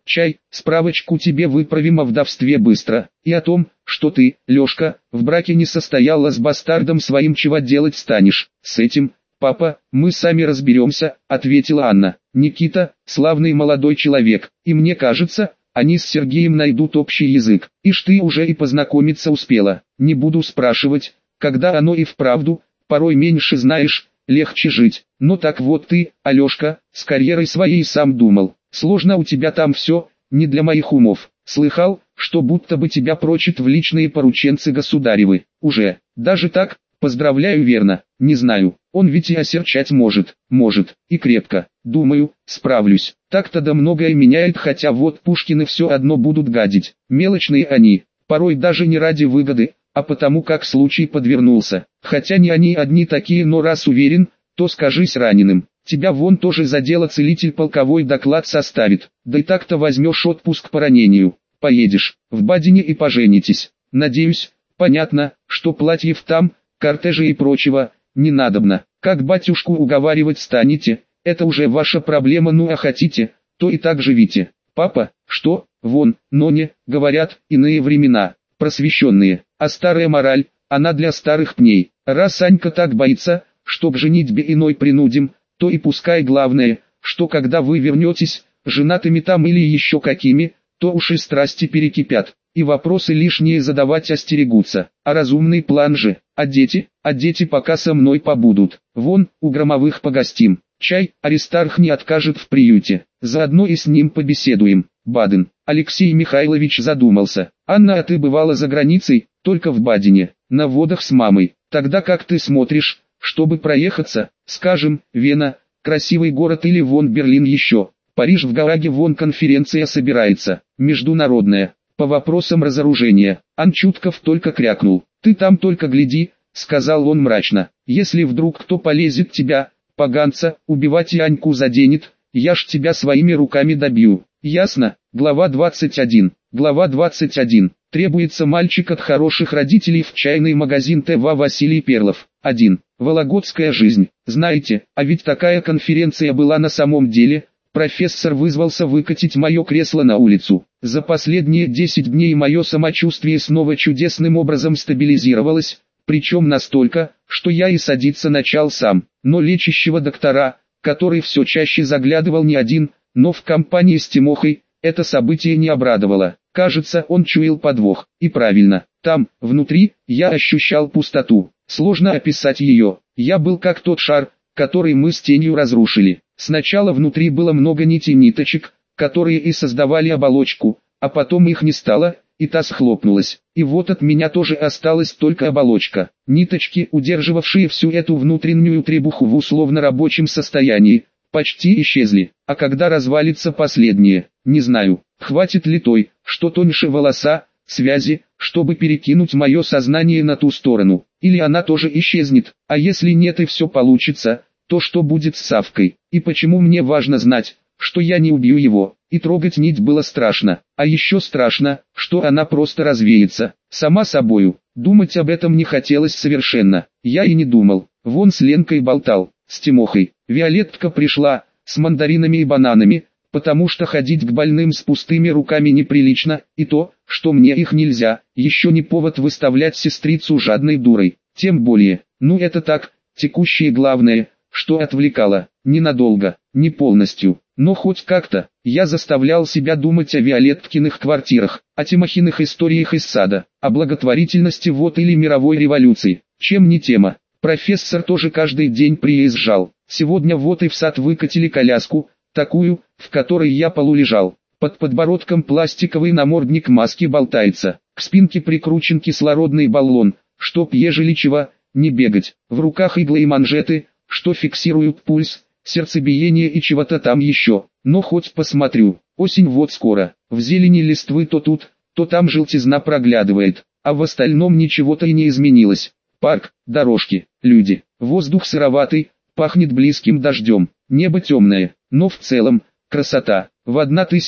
Чай, справочку тебе выправим о вдовстве быстро, и о том, что ты, Лёшка, в браке не состояла с бастардом своим, чего делать станешь. С этим, папа, мы сами разберемся, ответила Анна. Никита, славный молодой человек, и мне кажется, они с Сергеем найдут общий язык. Ишь ты уже и познакомиться успела. Не буду спрашивать, когда оно и вправду, порой меньше знаешь, легче жить. Но так вот ты, Алёшка, с карьерой своей сам думал. Сложно у тебя там все, не для моих умов. Слыхал, что будто бы тебя прочат в личные порученцы государевы. Уже, даже так, поздравляю, верно, не знаю, он ведь и осерчать может, и крепко. Думаю, справлюсь. Так-то да многое меняет, хотя вот Пушкины все одно будут гадить. Мелочные они, порой даже не ради выгоды, а потому как случай подвернулся. Хотя не они одни такие, но раз уверен, то скажись раненым. Тебя вон тоже за дело целитель полковой доклад составит. Да и так-то возьмешь отпуск по ранению. Поедешь в Бадине и поженитесь. Надеюсь, понятно, что платьев там, кортежа и прочего, не надобно. Как батюшку уговаривать станете, это уже ваша проблема, ну а хотите, то и так живите. Папа, что, вон, Ноне, говорят, иные времена, просвещенные, а старая мораль, она для старых пней. Раз Анька так боится, чтоб женитьбе иной принудим, то и пускай, главное, что когда вы вернетесь, женатыми там или еще какими, то уж и страсти перекипят, и вопросы лишние задавать остерегутся. А разумный план же, а дети пока со мной побудут, вон, у Громовых погостим, чай, Аристарх не откажет в приюте, заодно и с ним побеседуем. Баден. Алексей Михайлович задумался. Анна, а ты бывала за границей? Только в Бадене, на водах с мамой. Тогда как ты смотришь, чтобы проехаться, скажем, Вена, красивый город, или вон Берлин еще. Париж, в Гааге вон конференция собирается, международная, по вопросам разоружения. Анчутков только крякнул. Ты там только гляди, сказал он мрачно. Если вдруг кто полезет тебя, поганца, убивать и Аньку заденет, я ж тебя своими руками добью. Ясно? Глава 21. Глава 21. Требуется мальчик от хороших родителей в чайный магазин ТВ Василий Перлов. 1. Вологодская жизнь. Знаете, а ведь такая конференция была на самом деле. Профессор вызвался выкатить мое кресло на улицу. За последние 10 дней мое самочувствие снова чудесным образом стабилизировалось, причем настолько, что я и садиться начал сам. Но лечащего доктора, который все чаще заглядывал не один, но в компании с Тимохой, это событие не обрадовало. Кажется, он чуял подвох. И правильно, там, внутри, я ощущал пустоту. Сложно описать ее. Я был как тот шар, который мы с тенью разрушили. Сначала внутри было много ниточек, которые и создавали оболочку, а потом их не стало, и та схлопнулась. И вот от меня тоже осталась только оболочка. Ниточки, удерживавшие всю эту внутреннюю требуху в условно-рабочем состоянии, почти исчезли. А когда развалится последнее, не знаю, хватит ли той, что тоньше волоса, связи, чтобы перекинуть мое сознание на ту сторону, или она тоже исчезнет. А если нет и все получится, то что будет с Савкой? И почему мне важно знать, что я не убью его? И трогать нить было страшно. А еще страшно, что она просто развеется, сама собою. Думать об этом не хотелось совершенно. Я и не думал. Вон с Ленкой болтал, с Тимохой. Виолеттка пришла, с мандаринами и бананами, потому что ходить к больным с пустыми руками неприлично, и то, что мне их нельзя, еще не повод выставлять сестрицу жадной дурой. Тем более, ну это так, текущее главное, что отвлекало, ненадолго, не полностью, но хоть как-то. Я заставлял себя думать о Виолетткиных квартирах, о Тимохиных историях из сада, о благотворительности вот или мировой революции. Чем не тема. Профессор тоже каждый день приезжал. Сегодня вот и в сад выкатили коляску, такую, в которой я полулежал. Под подбородком пластиковый намордник маски болтается. К спинке прикручен кислородный баллон, чтоб ежели чего, не бегать. В руках иглы и манжеты, что фиксируют пульс, сердцебиение и чего-то там еще. Но хоть посмотрю. Осень вот скоро. В зелени листвы то тут, то там желтизна проглядывает. А в остальном ничего-то и не изменилось. Парк, дорожки, люди. Воздух сыроватый, пахнет близким дождем. Небо темное, но в целом, красота. В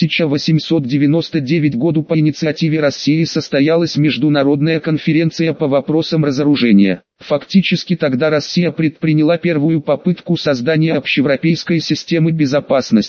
1899 году по инициативе России состоялась международная конференция по вопросам разоружения. Фактически тогда Россия предприняла первую попытку создания общеевропейской системы безопасности,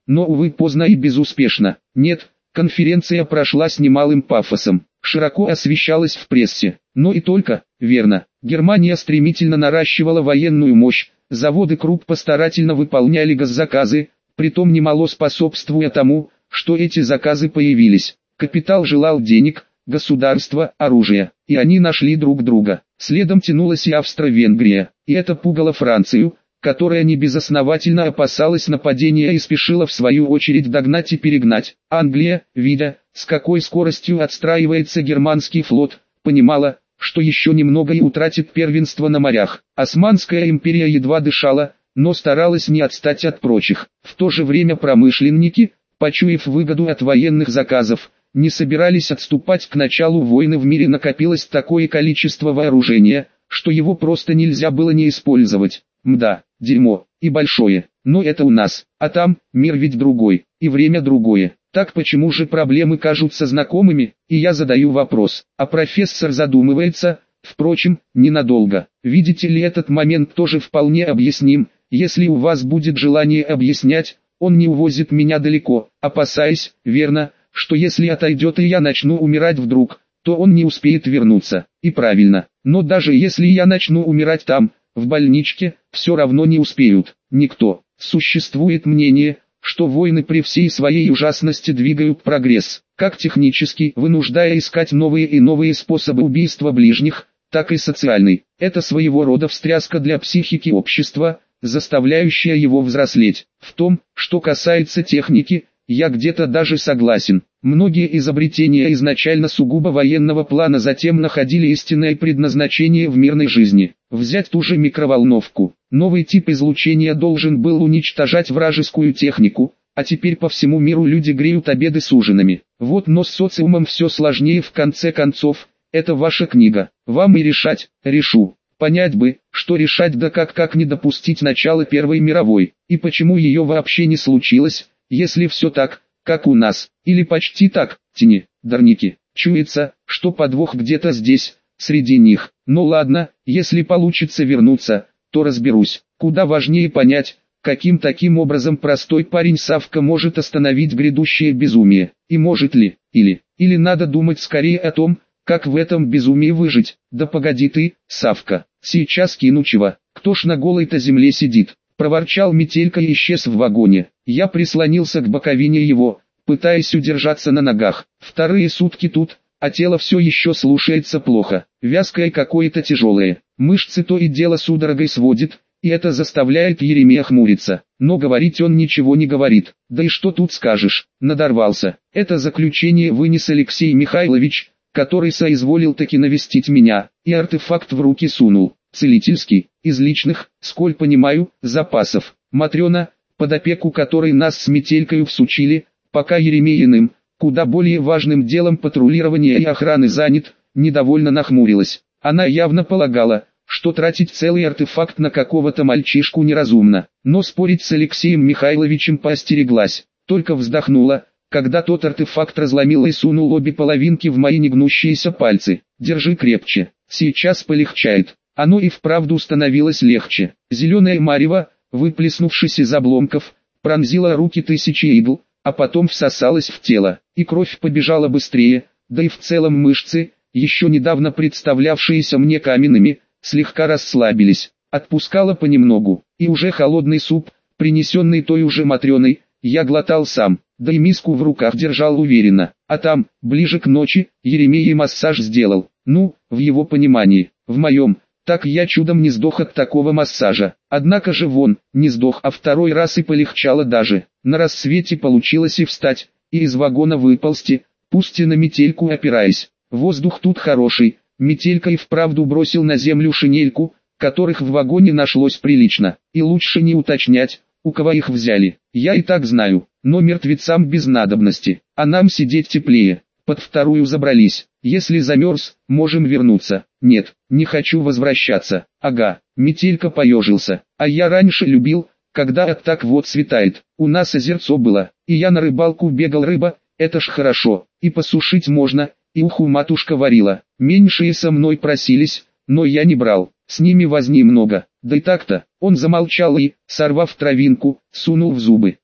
но, увы, поздно и безуспешно. Нет, конференция прошла с немалым пафосом, широко освещалась в прессе, но и только, верно. Германия стремительно наращивала военную мощь, заводы крупно старательно выполняли госзаказы, притом немало способствуя тому, что эти заказы появились. Капитал желал денег, государства, оружия, и они нашли друг друга. Следом тянулась и Австро-Венгрия, и это пугало Францию, которая небезосновательно опасалась нападения и спешила в свою очередь догнать и перегнать. Англия, видя, с какой скоростью отстраивается германский флот, понимала, что еще немного и утратит первенство на морях. Османская империя едва дышала, но старалась не отстать от прочих. В то же время промышленники, почуяв выгоду от военных заказов, не собирались отступать. К началу войны в мире накопилось такое количество вооружения, что его просто нельзя было не использовать. Мда, дерьмо, и большое, но это у нас, а там, мир ведь другой, и время другое. Так почему же проблемы кажутся знакомыми? И я задаю вопрос, а профессор задумывается, впрочем, ненадолго. Видите ли, этот момент тоже вполне объясним, если у вас будет желание объяснять, он не увозит меня далеко, опасаясь, верно, что если отойдет и я начну умирать вдруг, то он не успеет вернуться. И правильно, но даже если я начну умирать там, в больничке, все равно не успеют, никто. Существует мнение, что войны при всей своей ужасности двигают прогресс, как технически, вынуждая искать новые и новые способы убийства ближних, так и социальный. Это своего рода встряска для психики общества, заставляющая его взрослеть. В том, что касается техники, я где-то даже согласен. Многие изобретения изначально сугубо военного плана затем находили истинное предназначение в мирной жизни. Взять ту же микроволновку. Новый тип излучения должен был уничтожать вражескую технику, а теперь по всему миру люди греют обеды с ужинами. Вот, но с социумом все сложнее в конце концов. Это ваша книга. Вам и решать. Решу. Понять бы, что решать, да как не допустить начала Первой мировой, и почему ее вообще не случилось, если все так, как у нас, или почти так. Тени, дарники, чуется, что подвох где-то здесь, среди них. Ну ладно, если получится вернуться, то разберусь. Куда важнее понять, каким таким образом простой парень Савка может остановить грядущее безумие, и может ли, или надо думать скорее о том, как в этом безумии выжить. Да погоди ты, Савка, сейчас кину чего, кто ж на голой-то земле сидит, проворчал Метелька и исчез в вагоне. Я прислонился к боковине его, пытаясь удержаться на ногах. Вторые сутки тут, а тело все еще слушается плохо, вязкое какое-то тяжелое, мышцы то и дело судорогой сводит, и это заставляет Еремея хмуриться. Но говорить он ничего не говорит, да и что тут скажешь, надорвался. Это заключение вынес Алексей Михайлович, который соизволил таки навестить меня, и артефакт в руки сунул. Целительский, из личных, сколь понимаю, запасов. Матрена, под опеку которой нас с Метелькою всучили, пока Еремей иным, куда более важным делом патрулирования и охраны занят, недовольно нахмурилась. Она явно полагала, что тратить целый артефакт на какого-то мальчишку неразумно, но спорить с Алексеем Михайловичем поостереглась, только вздохнула, когда тот артефакт разломил и сунул обе половинки в мои негнущиеся пальцы. Держи крепче, сейчас полегчает. Оно и вправду становилось легче. Зеленая марево, выплеснувшись из обломков, пронзила руки тысячи игл, а потом всосалась в тело, и кровь побежала быстрее, да и в целом мышцы, еще недавно представлявшиеся мне каменными, слегка расслабились. Отпускала понемногу, и уже холодный суп, принесенный той уже Матрёной, я глотал сам, да и миску в руках держал уверенно. А там, ближе к ночи, Еремей и массаж сделал. Ну, в его понимании, в моем, так я чудом не сдох от такого массажа. Однако же вон, не сдох, а второй раз и полегчало даже. На рассвете получилось и встать, и из вагона выползти, пусть и на Метельку опираясь. Воздух тут хороший. Метелька и вправду бросил на землю шинельку, которых в вагоне нашлось прилично. И лучше не уточнять, у кого их взяли. Я и так знаю, но мертвецам без надобности, а нам сидеть теплее. Под вторую забрались. Если замерз, можем вернуться. Нет, не хочу возвращаться. Ага, Метелька поежился. А я раньше любил, когда так вот светает. У нас озерцо было, и я на рыбалку бегал, рыба, это ж хорошо. И посушить можно, и уху матушка варила. Меньшие со мной просились, но я не брал. С ними возни много. Да и так-то, он замолчал и, сорвав травинку, сунул в зубы.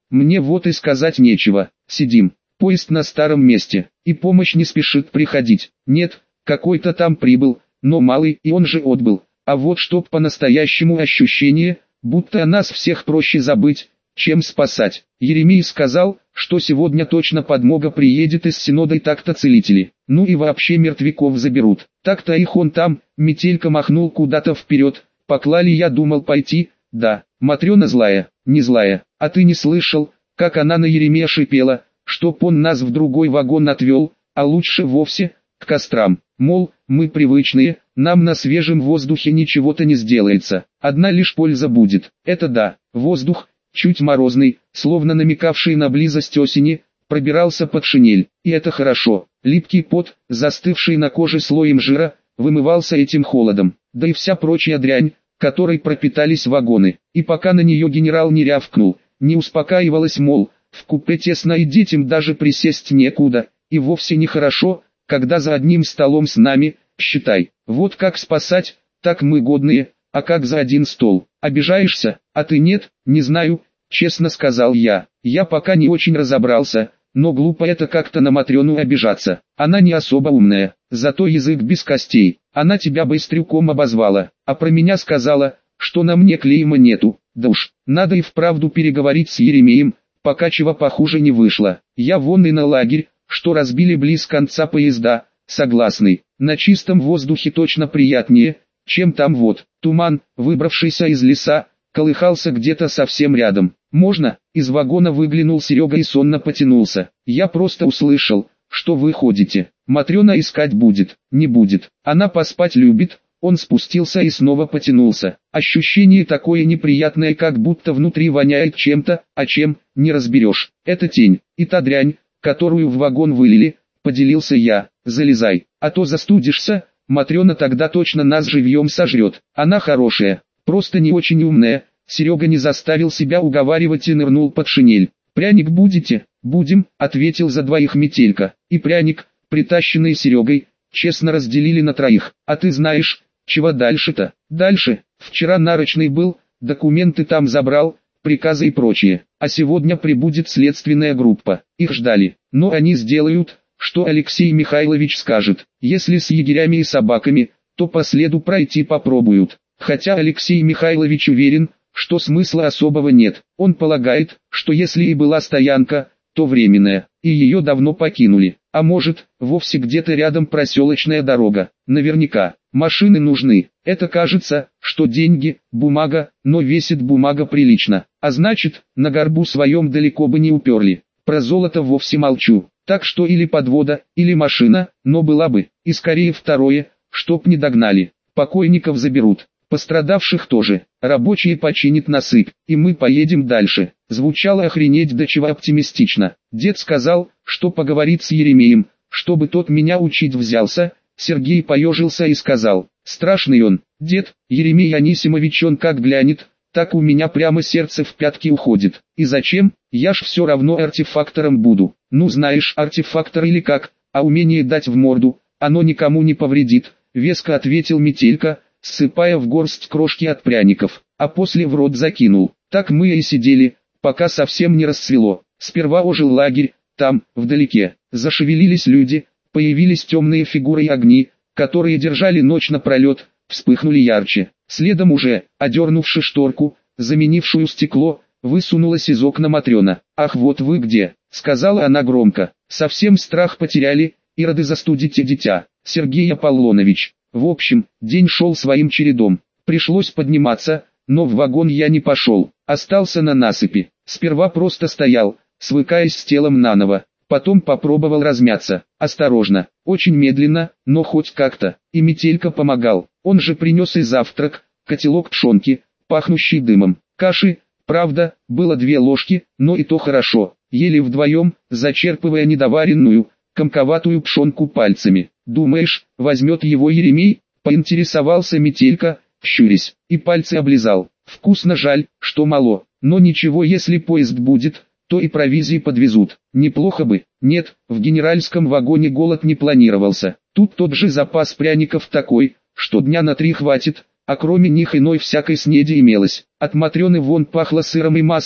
Мне вот и сказать нечего. Сидим. Поезд на старом месте, и помощь не спешит приходить. Нет, какой-то там прибыл, но малый, и он же отбыл. А вот чтоб по-настоящему ощущение, будто о нас всех проще забыть, чем спасать. Еремей сказал, что сегодня точно подмога приедет из Синода и так-то целители. Ну и вообще мертвяков заберут. Так-то их он там, Метелька махнул куда-то вперед. Поклали, я думал пойти, да. Матрена злая, не злая. А ты не слышал, как она на Еремея шипела, чтоб он нас в другой вагон отвел, а лучше вовсе, к кострам. Мол, мы привычные, нам на свежем воздухе ничего-то не сделается, одна лишь польза будет. Это да, воздух, чуть морозный, словно намекавший на близость осени, пробирался под шинель, и это хорошо. Липкий пот, застывший на коже слоем жира, вымывался этим холодом, да и вся прочая дрянь, которой пропитались вагоны. И пока на нее генерал не рявкнул, не успокаивалась, мол, в купе тесно и детям даже присесть некуда, и вовсе нехорошо, когда за одним столом с нами, считай, вот как спасать, так мы годные, а как за один стол. Обижаешься, а ты нет, не знаю, честно сказал я. Я пока не очень разобрался, но глупо это как-то на Матрёну обижаться. Она не особо умная, зато язык без костей. Она тебя быстрюком обозвала, а про меня сказала, что на мне клейма нету. Да уж, надо и вправду переговорить с Еремеем, пока чего похуже не вышло. Я вон и на лагерь, что разбили близ конца поезда, согласный. На чистом воздухе точно приятнее, чем там вот. Туман, выбравшийся из леса, колыхался где-то совсем рядом. «Можно?» Из вагона выглянул Серега и сонно потянулся. «Я просто услышал, что вы ходите. Матрена искать будет, не будет. Она поспать любит». Он спустился и снова потянулся. Ощущение такое неприятное, как будто внутри воняет чем-то, а чем, не разберешь. Это тень, и та дрянь, которую в вагон вылили, поделился я. Залезай, а то застудишься, Матрена тогда точно нас живьем сожрет. Она хорошая, просто не очень умная. Серега не заставил себя уговаривать и нырнул под шинель. «Пряник будете?» «Будем», ответил за двоих Метелька. И пряник, притащенный Серегой, честно разделили на троих. «А ты знаешь, чего дальше-то?» «Дальше, вчера нарочный был, документы там забрал, приказы и прочее. А сегодня прибудет следственная группа. Их ждали. Но они сделают, что Алексей Михайлович скажет. Если с егерями и собаками, то по следу пройти попробуют. Хотя Алексей Михайлович уверен, что смысла особого нет. Он полагает, что если и была стоянка, то временная, и ее давно покинули. А может, вовсе где-то рядом проселочная дорога. Наверняка, машины нужны. Это кажется, что деньги, бумага, но весит бумага прилично. А значит, на горбу своем далеко бы не уперли. Про золото вовсе молчу. Так что или подвода, или машина, но была бы, и скорее второе, чтоб не догнали. Покойников заберут. Пострадавших тоже. Рабочие починят насыпь, и мы поедем дальше. Звучало охренеть до чего оптимистично. Дед сказал, что поговорит с Еремеем, чтобы тот меня учить взялся. Сергей поежился и сказал: страшный он, дед, Еремей Анисимович, он как глянет, так у меня прямо сердце в пятки уходит. И зачем? Я ж все равно артефактором буду. Ну знаешь, артефактор или как, а умение дать в морду, оно никому не повредит, веско ответил Метелька, ссыпая в горсть крошки от пряников, а после в рот закинул. Так мы и сидели, пока совсем не рассвело. Сперва ожил лагерь, там, вдалеке, зашевелились люди, появились темные фигуры и огни, которые держали ночь напролет, вспыхнули ярче. Следом уже, одернувши шторку, заменившую стекло, высунулась из окна Матрена. «Ах, вот вы где!» — сказала она громко. «Совсем страх потеряли, ироды, застудите дитя, Сергей Аполлонович». В общем, день шел своим чередом. Пришлось подниматься, но в вагон я не пошел. Остался на насыпи. Сперва просто стоял, свыкаясь с телом наново. Потом попробовал размяться. Осторожно, очень медленно, но хоть как-то. И Метелька помогал. Он же принес и завтрак, котелок пшенки, пахнущий дымом. Каши, правда, было 2 ложки, но и то хорошо. Ели вдвоем, зачерпывая недоваренную, комковатую пшенку пальцами. «Думаешь, возьмет его Еремей?» — поинтересовался Метелька, щурясь, и пальцы облизал. «Вкусно, жаль, что мало, но ничего, если поезд будет, то и провизии подвезут. Неплохо бы». Нет, в генеральском вагоне голод не планировался. Тут тот же запас пряников такой, что дня на 3 хватит, а кроме них иной всякой снеди имелось. От Матрены вон пахло сыром и маслом,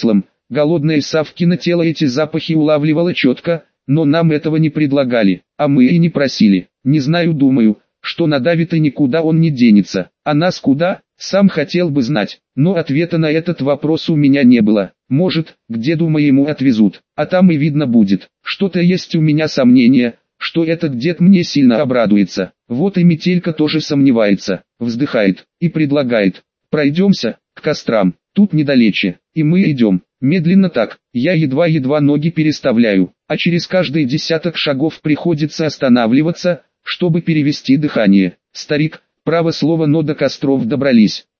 Голодное Савкино тело эти запахи улавливало четко, но нам этого не предлагали, а мы и не просили. Не знаю, думаю, что надавит и никуда он не денется. А нас куда? Сам хотел бы знать, но ответа на этот вопрос у меня не было. Может, к деду моему отвезут, а там и видно будет. Что-то есть у меня сомнение, что этот дед мне сильно обрадуется. Вот и Метелька тоже сомневается, вздыхает и предлагает: пройдемся к кострам, тут недалече. И мы идем, медленно так, я едва-едва ноги переставляю, а через каждые десяток шагов приходится останавливаться, чтобы перевести дыхание. Старик, право слово, но до костров добрались.